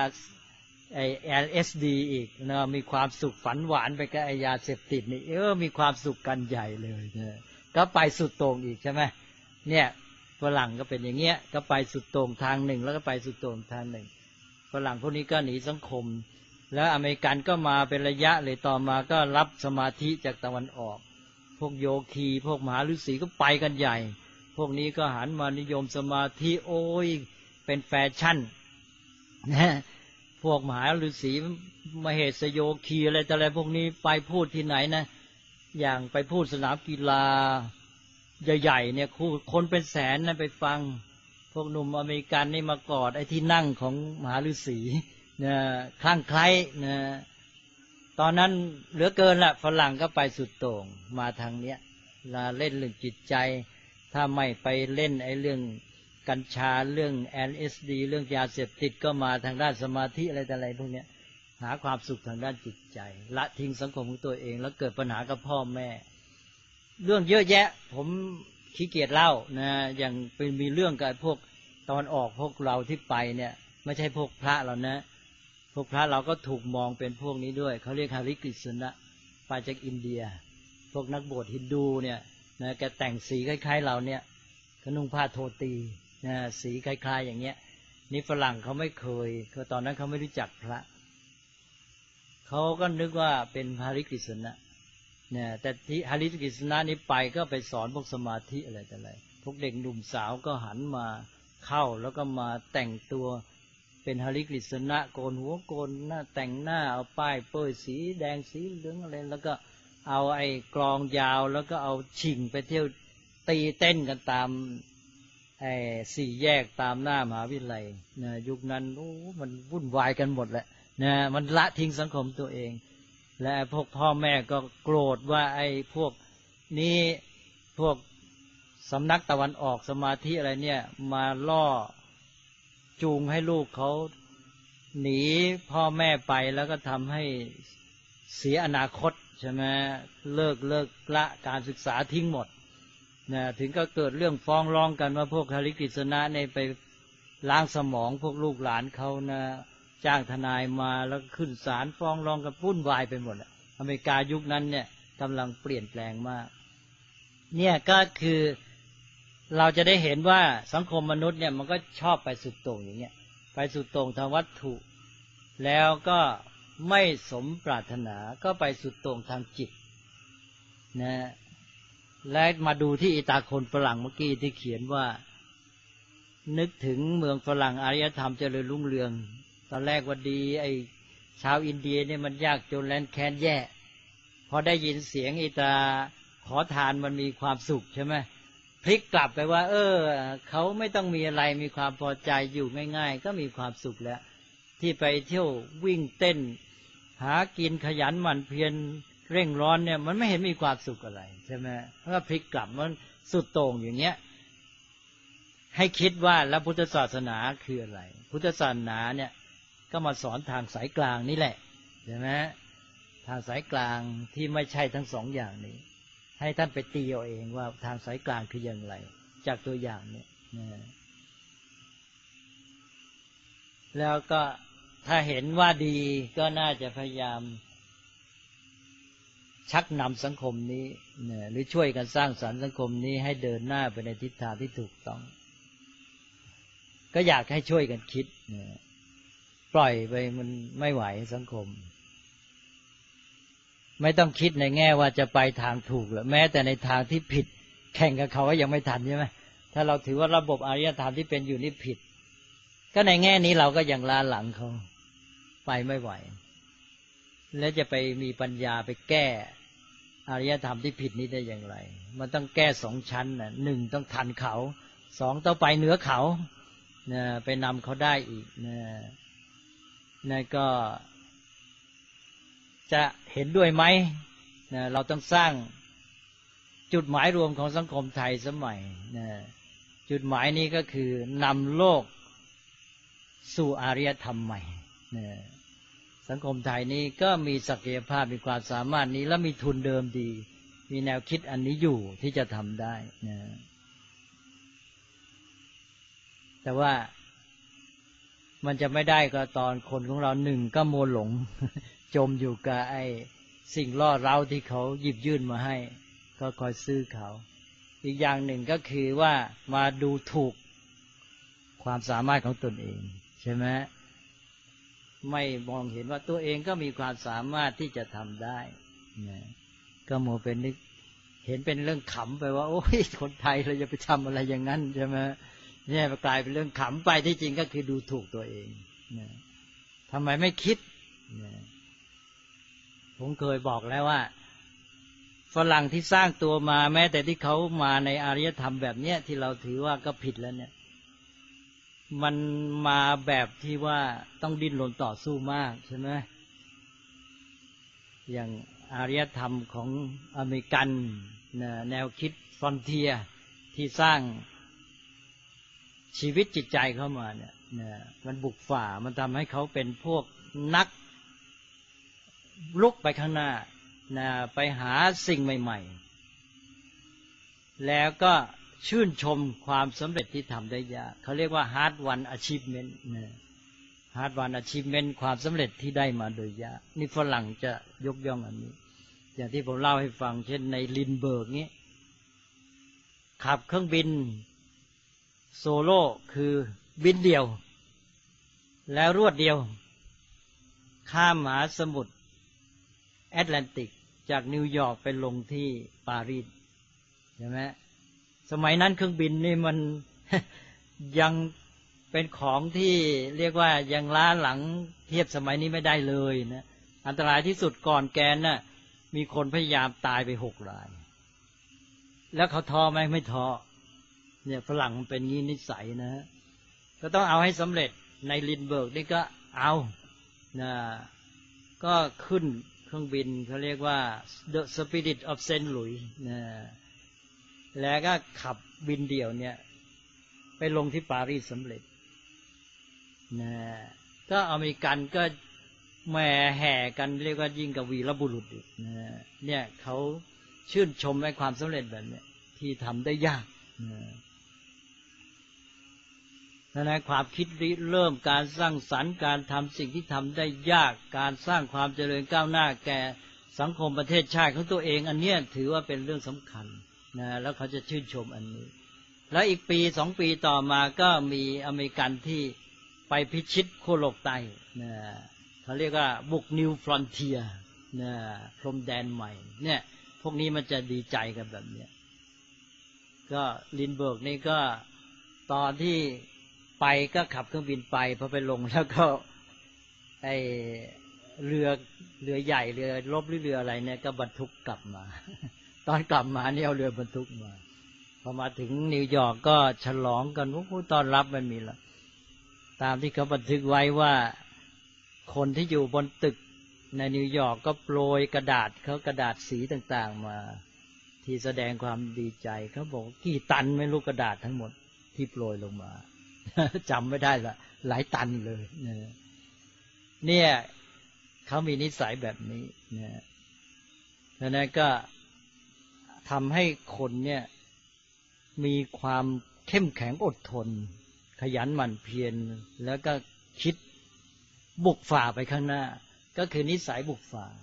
[SPEAKER 2] LSD อีกนะมีความสุขฝันหวานไปกับไอยาเสพติดนี่มีความสุขกันใหญ่เลยนะก็ไปสุดโต่งอีกใช่ไหมเนี่ยฝรั่งก็เป็นอย่างเงี้ยก็ไปสุดโต่งทางหนึ่งแล้วก็ไปสุดโต่งทางหนึ่งฝรั่งพวกนี้ก็หนีสังคมแล้วอเมริกันก็มาเป็นระยะเลยต่อมาก็รับสมาธิจากตะวันออกพวกโยคีพวกมหาฤาษีก็ไปกันใหญ่พวกนี้ก็หันมานิยมสมาธิโอ้ยเป็นแฟชั่นนะพวกมหาฤาษีมเหสโยคีอะไรแต่อะไรพวกนี้ไปพูดที่ไหนนะอย่างไปพูดสนามกีฬาใหญ่ๆเนี่ยคนเป็นแสนนะไปฟังพวกหนุ่มอเมริกันนี่มากอดไอ้ที่นั่งของมหาฤาษีนะคลั่งไคล้นะตอนนั้นเหลือเกินละฝรั่งก็ไปสุดโต่งมาทางเนี้ยเล่นเรื่องจิตใจถ้าไม่ไปเล่นไอ้เรื่องกัญชาเรื่อง LSD เรื่องยาเสพติดก็มาทางด้านสมาธิอะไรแต่อะไรพวกเนี้ยหาความสุขทางด้านจิตใจละทิ้งสังคมของตัวเองแล้วเกิดปัญหากับพ่อแม่เรื่องเยอะแยะผมขี้เกียจเล่านะอย่างเป็นมีเรื่องกับพวกตอนออกพวกเราที่ไปเนี่ยไม่ใช่พวกพระเรานะพวกพระเราก็ถูกมองเป็นพวกนี้ด้วยเขาเรียกฮาริกฤษณะไปจากอินเดียพวกนักบวชฮินดูเนี่ยนะแกแต่งสีคล้ายๆเราเนี่ยเขานุ่งผ้าโทตีนะสีคล้ายๆอย่างเงี้ยนี่ฝรั่งเขาไม่เคยคือตอนนั้นเขาไม่รู้จักพระเขาก็นึกว่าเป็นฮาริกฤษณะเนี่ยแต่ที่ฮาริกฤษณะนี้ไปก็ไปสอนพวกสมาธิอะไรแต่อะไรพวกเด็กหนุ่มสาวก็หันมาเข้าแล้วก็มาแต่งตัวเป็นหฤกฤษณะโกนหัวโกนหน้าแต่งหน้าเอาป้ายเป้ยสีแดงสีเหลืองอะไรแล้วก็เอาไอ้กลองยาวแล้วก็เอาชิงไปเที่ยวตีเต้นกันตามไอ้สี่แยกตามหน้ามหาวิทยาลัยนะยุคนั้นโอ้มันวุ่นวายกันหมดแหละนะมันละทิ้งสังคมตัวเองและพวกพ่อแม่ก็โกรธว่าไอ้พวกนี้พวกสำนักตะวันออกสมาธิอะไรเนี่ยมาล่อจูงให้ลูกเขาหนีพ่อแม่ไปแล้วก็ทำให้เสียอนาคตใช่ไหมเลิกละการศึกษาทิ้งหมดนะถึงก็เกิดเรื่องฟ้องร้องกันว่าพวกหฤกฤษณะเนี่ยไปล้างสมองพวกลูกหลานเขานะจ้างทนายมาแล้วขึ้นศาลฟ้องร้องกันวุ่นวายไปหมดอเมริกายุคนั้นเนี่ยกำลังเปลี่ยนแปลงมากเนี่ยก็คือเราจะได้เห็นว่าสังคมมนุษย์เนี่ยมันก็ชอบไปสุดโต่งอย่างเงี้ยไปสุดโต่งทางวัตถุแล้วก็ไม่สมปรารถนาก็ไปสุดโต่งทางจิตนะและมาดูที่อิตาคนฝรั่งเมื่อกี้ที่เขียนว่านึกถึงเมืองฝรั่งอารยธรรมเจริญรุ่งเรืองตอนแรกว่าดีไอ้ชาวอินเดียเนี่ยมันยากจนแร้นแค้นแย่พอได้ยินเสียงอิตาขอทานมันมีความสุขใช่ไหมพลิกกลับไปว่าเขาไม่ต้องมีอะไรมีความพอใจอยู่ง่ายๆก็มีความสุขแล้วที่ไปเที่ยววิ่งเต้นหากินขยันหมั่นเพียรเร่งร้อนเนี่ยมันไม่เห็นมีความสุขอะไรใช่ไหมแล้วก็พลิกกลับมันสุดโต่งอย่างเงี้ยให้คิดว่าแล้วพุทธศาสนาคืออะไรพุทธศาสนาเนี่ยก็มาสอนทางสายกลางนี่แหละใช่ไหมทางสายกลางที่ไม่ใช่ทั้งสองอย่างนี้ให้ท่านไปตีเอาเองว่าทางสายกลางคืออย่างไรจากตัวอย่างเนี่ยแล้วก็ถ้าเห็นว่าดีก็น่าจะพยายามชักนำสังคมนี้หรือช่วยกันสร้างสรรค์สังคมนี้ให้เดินหน้าไปในทิศทางที่ถูกต้องก็อยากให้ช่วยกันคิดปล่อยไปมันไม่ไหวสังคมไม่ต้องคิดในแง่ว่าจะไปทางถูกหรือแม้แต่ในทางที่ผิดแข่งกับเขาก็ยังไม่ทันใช่ไหมถ้าเราถือว่าระบบอารยธรรมที่เป็นอยู่นี่ผิดก็ในแง่นี้เราก็ยังล้าหลังเขาไปไม่ไหวแล้วจะไปมีปัญญาไปแก้อารยธรรมที่ผิดนี้ได้อย่างไรมันต้องแก้สองชั้นนะหนึ่งต้องทันเขาสองต้องไปเหนือเขาไปนำเขาได้อีกนั่นก็จะเห็นด้วยไหมเราต้องสร้างจุดหมายรวมของสังคมไทยสมัยจุดหมายนี้ก็คือนำโลกสู่อารยธรรมใหม่สังคมไทยนี้ก็มีศักยภาพมีความสามารถนี้และมีทุนเดิมดีมีแนวคิดอันนี้อยู่ที่จะทำได้แต่ว่ามันจะไม่ได้ก็ตอนคนของเราหนึ่งก็มัวหลงจมอยู่กับไอ้สิ่งล่อเร้าที่เขาหยิบยื่นมาให้ก็คอยซื้อเขาอีกอย่างหนึ่งก็คือว่ามาดูถูกความสามารถของตนเองใช่ไหมไม่มองเห็นว่าตัวเองก็มีความสามารถที่จะทำได้ก็มัวเป็นนึกเห็นเป็นเรื่องขำไปว่าโอ้ยคนไทยเราจะไปทำอะไรอย่างนั้นใช่ไหมเนี่ยกลายเป็นเรื่องขำไปที่จริงก็คือดูถูกตัวเองทำไมไม่คิดผมเคยบอกแล้วว่าฝรั่งที่สร้างตัวมาแม้แต่ที่เขามาในอารยธรรมแบบเนี้ยที่เราถือว่าก็ผิดแล้วเนี่ยมันมาแบบที่ว่าต้องดิ้นรนต่อสู้มากใช่ไหมอย่างอารยธรรมของอเมริกันแนวคิดฟรอนเทียร์ที่สร้างชีวิตจิตใจเข้ามาเนี่ยมันบุกฝ่ามันทำให้เขาเป็นพวกนักลุกไปข้างหน้าไปหาสิ่งใหม่ๆแล้วก็ชื่นชมความสำเร็จที่ทำได้ยากเขาเรียกว่า hard won achievement hard won achievement ความสำเร็จที่ได้มาโดยยากนี่ฝรั่งจะยกย่องอันนี้อย่างที่ผมเล่าให้ฟังเช่นในลินเบิร์กนี้ขับเครื่องบินโซโล่คือบินเดี่ยวแล้วรวดเดียวข้ามมหาสมุทรแอตแลนติกจากนิวยอร์กไปลงที่ปารีสใช่ไหมสมัยนั้นเครื่องบินนี่มันยังเป็นของที่เรียกว่ายังล้าหลังเทียบสมัยนี้ไม่ได้เลยนะอันตรายที่สุดก่อนแกนน่ะมีคนพยายามตายไป6 รายแล้วเขาท้อไหมไม่ท้อเนี่ยฝรั่งมันเป็นงี้นิสัยนะก็ต้องเอาให้สำเร็จในลินเบิร์กนี่ก็เอานะก็ขึ้นเครื่องบินเขาเรียกว่า The Spirit of Saint Louis นะแล้วก็ขับบินเดี่ยวเนี่ยไปลงที่ปารีสสำเร็จนะก็อเมริกันก็แห่แห่กันเรียกว่ายิ่งกับวีรบุรุษอีกนะเนี่ยเขาชื่นชมในความสำเร็จแบบนี้ที่ทำได้ยากนะความคิดริเริ่มการสร้างสรรค์การทำสิ่งที่ทำได้ยากการสร้างความเจริญก้าวหน้าแก่สังคมประเทศชาติของตัวเองอันเนี้ยถือว่าเป็นเรื่องสำคัญนะแล้วเขาจะชื่นชมอันนี้แล้วอีกปี2 ปีต่อมาก็มีอเมริกันที่ไปพิชิตขั้วโลกใต้นะเขาเรียกว่าบุกนิวฟรอนเทียร์นะพรมแดนใหม่เนี่ยพวกนี้มันจะดีใจกันแบบเนี้ยก็ลินเบิร์กนี่ก็ตอนที่ไปก็ขับเครื่องบินไปพอไปลงแล้วก็ไอเรือใหญ่เรือรบหรือเรืออะไรเนี่ยก็บรรทุกกลับมาตอนกลับมาเนี่ยเอาเรือบรรทุกมาพอมาถึงนิวยอร์กก็ฉลองกันผู้ต้อนรับมันมีละตามที่เขาบันทึกไว้ว่าคนที่อยู่บนตึกในนิวยอร์กก็โปรยกระดาษเขากระดาษสีต่างๆมาที่แสดงความดีใจเขาบอกกี่ตันไม่รู้กระดาษทั้งหมดที่โปรยลงมาจำไม่ได้ละหลายตันเลยเนี่ยเขามีนิสัยแบบนี้นะดังนั้นก็ทำให้คนเนี่ยมีความเข้มแข็งอดทนขยันหมั่นเพียรแล้วก็คิดบุกฝ่าไปข้างหน้าก็คือนิสัยบุกฝ่า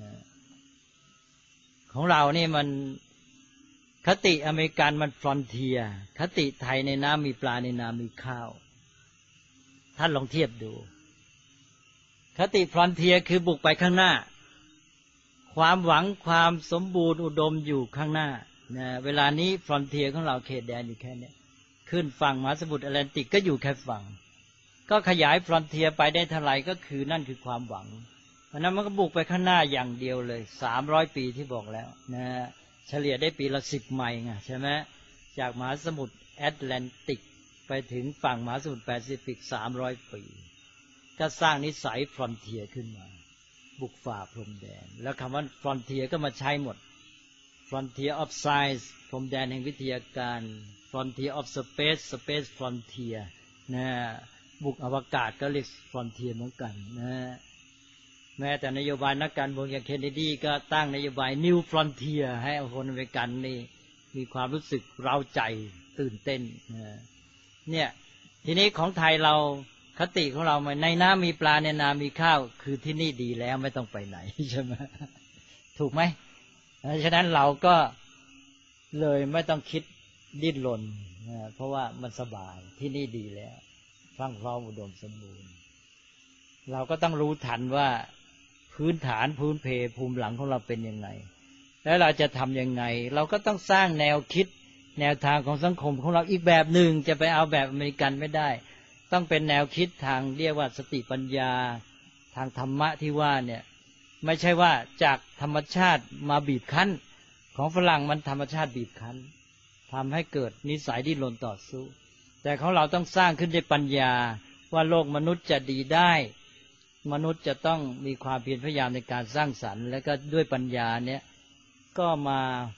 [SPEAKER 2] ของเรานี่มันคติอเมริกันมันฟรอนเทียร์คติไทยในน้ำมีปลาในนามีข้าวท่านลองเทียบดูคติฟรอนเทียร์คือบุกไปข้างหน้าความหวังความสมบูรณ์อุดมอยู่ข้างหน้านะเวลานี้ฟรอนเทียร์ของเราเขตแดนอยู่แค่นี้ขึ้นฝั่งมหาสมุทรแอตแลนติกก็อยู่แค่ฝั่งก็ขยายฟรอนเทียร์ไปได้เท่าไหร่ก็คือนั่นคือความหวังเพราะนั้นมันก็บุกไปข้างหน้าอย่างเดียวเลย300 ปีที่บอกแล้วนะเฉลี่ยได้ปีละ10 ไมล์ไงใช่ไหมจากมหาสมุทรแอตแลนติกไปถึงฝั่งมหาสมุทรแปซิฟิก300 ปีก็สร้างนิสัยฟรอนเทียร์ขึ้นมาบุกฝ่าพรมแดนแล้วคำว่าฟรอนเทียร์ก็มาใช้หมด Frontier of Science พรมแดนแห่งวิทยาการ Frontier of Space Space Frontier นะบุกอวกาศก็เรียก Frontier เหมือนกันนะแม้แต่นโยบายนักการเมืองอย่างเคนเนดีก็ตั้งนโยบาย New Frontier ให้คนอเมริกันนี่มีความรู้สึกเร้าใจตื่นเต้นเนี่ยทีนี้ของไทยเราคติของเราในน้ำมีปลาในนามีข้าวคือที่นี่ดีแล้วไม่ต้องไปไหนใช่ไหมถูกไหมฉะนั้นเราก็เลยไม่ต้องคิดดิ้นรนเพราะว่ามันสบายที่นี่ดีแล้วฟังพร้อมอุดมสมบูรณ์เราก็ต้องรู้ทันว่าพื้นฐานพื้นเพภูมิหลังของเราเป็นยังไงแล้วเราจะทำยังไงเราก็ต้องสร้างแนวคิดแนวทางของสังคมของเราอีกแบบหนึ่งจะไปเอาแบบอเมริกันไม่ได้ต้องเป็นแนวคิดทางเรียกว่าสติปัญญาทางธรรมะที่ว่าเนี่ยไม่ใช่ว่าจากธรรมชาติมาบีบคั้นของฝรั่งมันธรรมชาติบีบคั้นทำให้เกิดนิสัยดิ้นรนต่อสู้แต่ของเราต้องสร้างขึ้นด้วยปัญญาว่าโลกมนุษย์จะดีได้มนุษย์จะต้องมีความเพียรพยายามในการสร้างสรรค์แล้วก็ด้วยปัญญาเนี่ยก็มา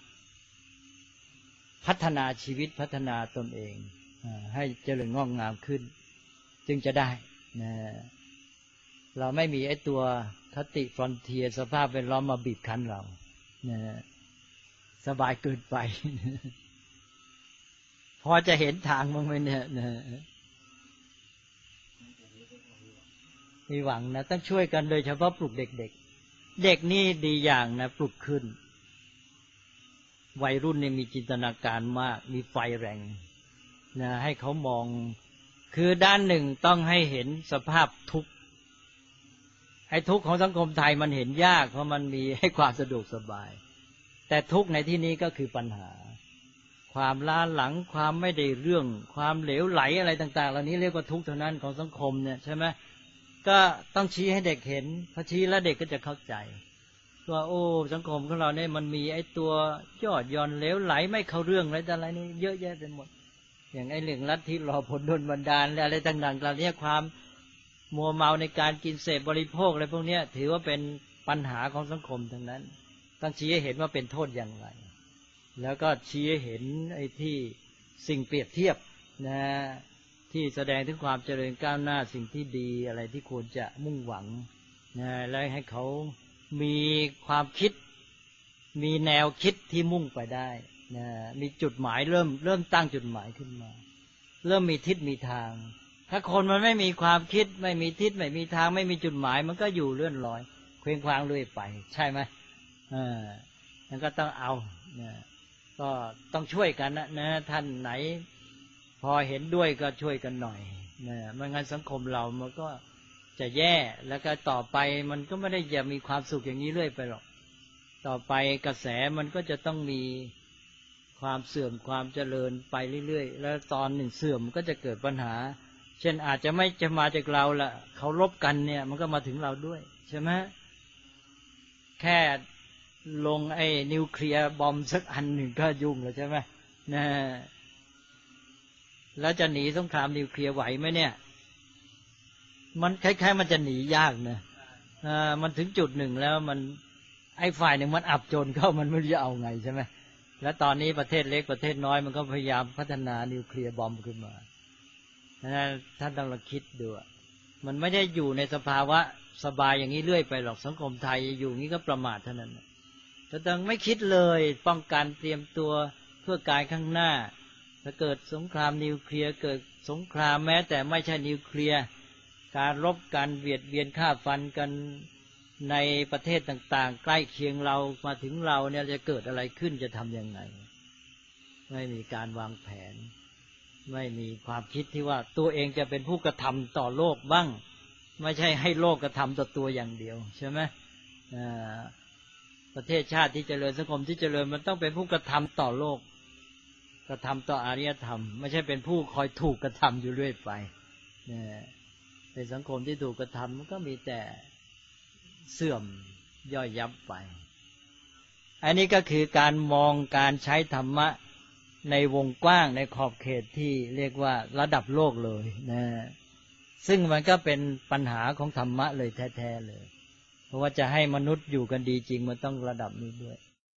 [SPEAKER 2] พัฒนาชีวิตพัฒนาตนเองให้เจริญงอกงามขึ้นจึงจะได้นะเราไม่มีไอ้ตัวคติฟรอนเทียร์สภาพแวดล้อมมาบีบคั้นเรานะสบายเกินไปพอจะเห็นทางมั้งไหมเนี่ยนะมีหวังนะต้องช่วยกันโดยเฉพาะปลุกเด็กๆเด็กนี่ดีอย่างนะปลุกขึ้นวัยรุ่นเนี่ยมีจินตนาการมากมีไฟแรงนะให้เขามองคือด้านหนึ่งต้องให้เห็นสภาพทุกข์ไอ้ทุกข์ของสังคมไทยมันเห็นยากเพราะมันมีให้ความสะดวกสบายแต่ทุกข์ในที่นี้ก็คือปัญหาความล้าหลังความไม่ได้เรื่องความเหลวไหลอะไรต่างๆเหล่านี้เรียกว่าทุกข์เท่านั้นของสังคมเนี่ยใช่ไหมก็ต้องชี้ให้เด็กเห็นพอชี้แล้วเด็กก็จะเข้าใจว่าโอ้สังคมของเราเนี่ยมันมีไอ้ตัวยอดย่อนเหลวไหลไม่เข้าเรื่องอะไรนี่เยอะแยะไปหมดอย่างไอ้เรื่องลัทธิรอผลดลบันดาลอะไรต่างๆเหล่านี้ความมัวเมาในการกินเสพบริโภคอะไรพวกนี้ถือว่าเป็นปัญหาของสังคมทั้งนั้นต้องชี้ให้เห็นว่าเป็นโทษอย่างไรแล้วก็ชี้ให้เห็นไอ้ที่สิ่งเปรียบเทียบนะที่แสดงถึงความเจริญก้าวหน้าสิ่งที่ดีอะไรที่ควรจะมุ่งหวังนะและให้เขามีความคิดมีแนวคิดที่มุ่งไปได้นะมีจุดหมายเริ่มตั้งจุดหมายขึ้นมาเริ่มมีทิศมีทางถ้าคนมันไม่มีความคิดไม่มีทิศไม่มีทางไม่มีจุดหมายมันก็อยู่เลื่อนลอยเคว้งคว้างเรื่อยไปใช่ไหมนั่นก็ต้องเอานะก็ต้องช่วยกันนะท่านไหนพอเห็นด้วยก็ช่วยกันหน่อยนะไม่งั้นสังคมเรามันก็จะแย่แล้วก็ต่อไปมันก็ไม่ได้จะมีความสุขอย่างนี้เรื่อยไปหรอกต่อไปกระแสมันก็จะต้องมีความเสื่อมความเจริญไปเรื่อยๆแล้วตอนหนึ่งเสื่อมก็จะเกิดปัญหาเช่นอาจจะไม่จะมาจากเราละเขารบกันเนี่ยมันก็มาถึงเราด้วยใช่ไหมแค่ลงไอ้นิวเคลียร์บอมสักอันหนึ่งก็ยุ่งแล้วใช่ไหมนะแล้วจะหนีสงครามนิวเคลียร์ไหวไหมเนี่ยมันคล้ายๆมันจะหนียากนะมันถึงจุดหนึ่งแล้วมันไอ้ฝ่ายหนึ่งมันอับจนเข้ามันไม่รู้จะเอาไงใช่ไหมแล้วตอนนี้ประเทศเล็กประเทศน้อยมันก็พยายามพัฒนานิวเคลียร์บอมขึ้นมาท่านต้องลองคิดดูมันไม่ได้อยู่ในสภาวะสบายอย่างนี้เรื่อยไปหรอกสังคมไทยอยู่งี้ก็ประมาทเท่านั้นแต่ต้องไม่คิดเลยป้องกันเตรียมตัวเพื่อการข้างหน้าถ้าเกิดสงครามนิวเคลียร์เกิดสงครามแม้แต่ไม่ใช่นิวเคลียร์การรบกันเบียดเบียนฆ่าฟันกันในประเทศต่างๆใกล้เคียงเรามาถึงเราเนี่ยจะเกิดอะไรขึ้นจะทำยังไงไม่มีการวางแผนไม่มีความคิดที่ว่าตัวเองจะเป็นผู้กระทำต่อโลกบ้างไม่ใช่ให้โลกกระทำต่อตัวอย่างเดียวใช่ไหมประเทศชาติที่เจริญสังคมที่เจริญมันต้องเป็นผู้กระทำต่อโลกกระทำต่ออารยธรรมไม่ใช่เป็นผู้คอยถูกกระทำอยู่เรื่อยไปในสังคมที่ถูกกระทำมันก็มีแต่เสื่อมย่อยยับไปอันนี้ก็คือการมองการใช้ธรรมะในวงกว้างในขอบเขตที่เรียกว่าระดับโลกเลยนะซึ่งมันก็เป็นปัญหาของธรรมะเลยแท้ๆเลยเพราะว่าจะให้มนุษย์อยู่กันดีจริงมันต้องระดับนี้ด้วย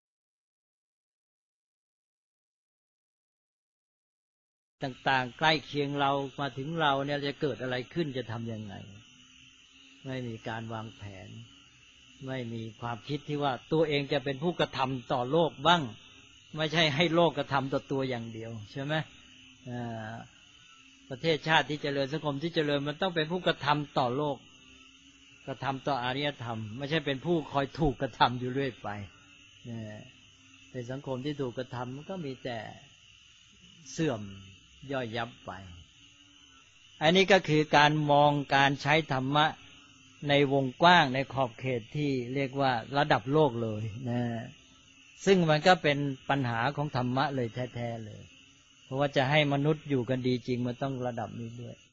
[SPEAKER 2] ต่างๆใกล้เคียงเรามาถึงเราเนี่ยจะเกิดอะไรขึ้นจะทำยังไงไม่มีการวางแผนไม่มีความคิดที่ว่าตัวเองจะเป็นผู้กระทำต่อโลกบ้างไม่ใช่ให้โลกกระทำต่อตัวอย่างเดียวใช่ไหมประเทศชาติที่เจริญสังคมที่เจริญมันต้องเป็นผู้กระทำต่อโลกกระทำต่ออารยธรรมไม่ใช่เป็นผู้คอยถูกกระทำอยู่เรื่อยไปในสังคมที่ถูกกระทำมันก็มีแต่เสื่อมย่อยยับไปอันนี้ก็คือการมองการใช้ธรรมะในวงกว้างในขอบเขตที่เรียกว่าระดับโลกเลยนะซึ่งมันก็เป็นปัญหาของธรรมะเลยแท้ๆเลยเพราะว่าจะให้มนุษย์อยู่กันดีจริงมันต้องระดับนี้ด้วย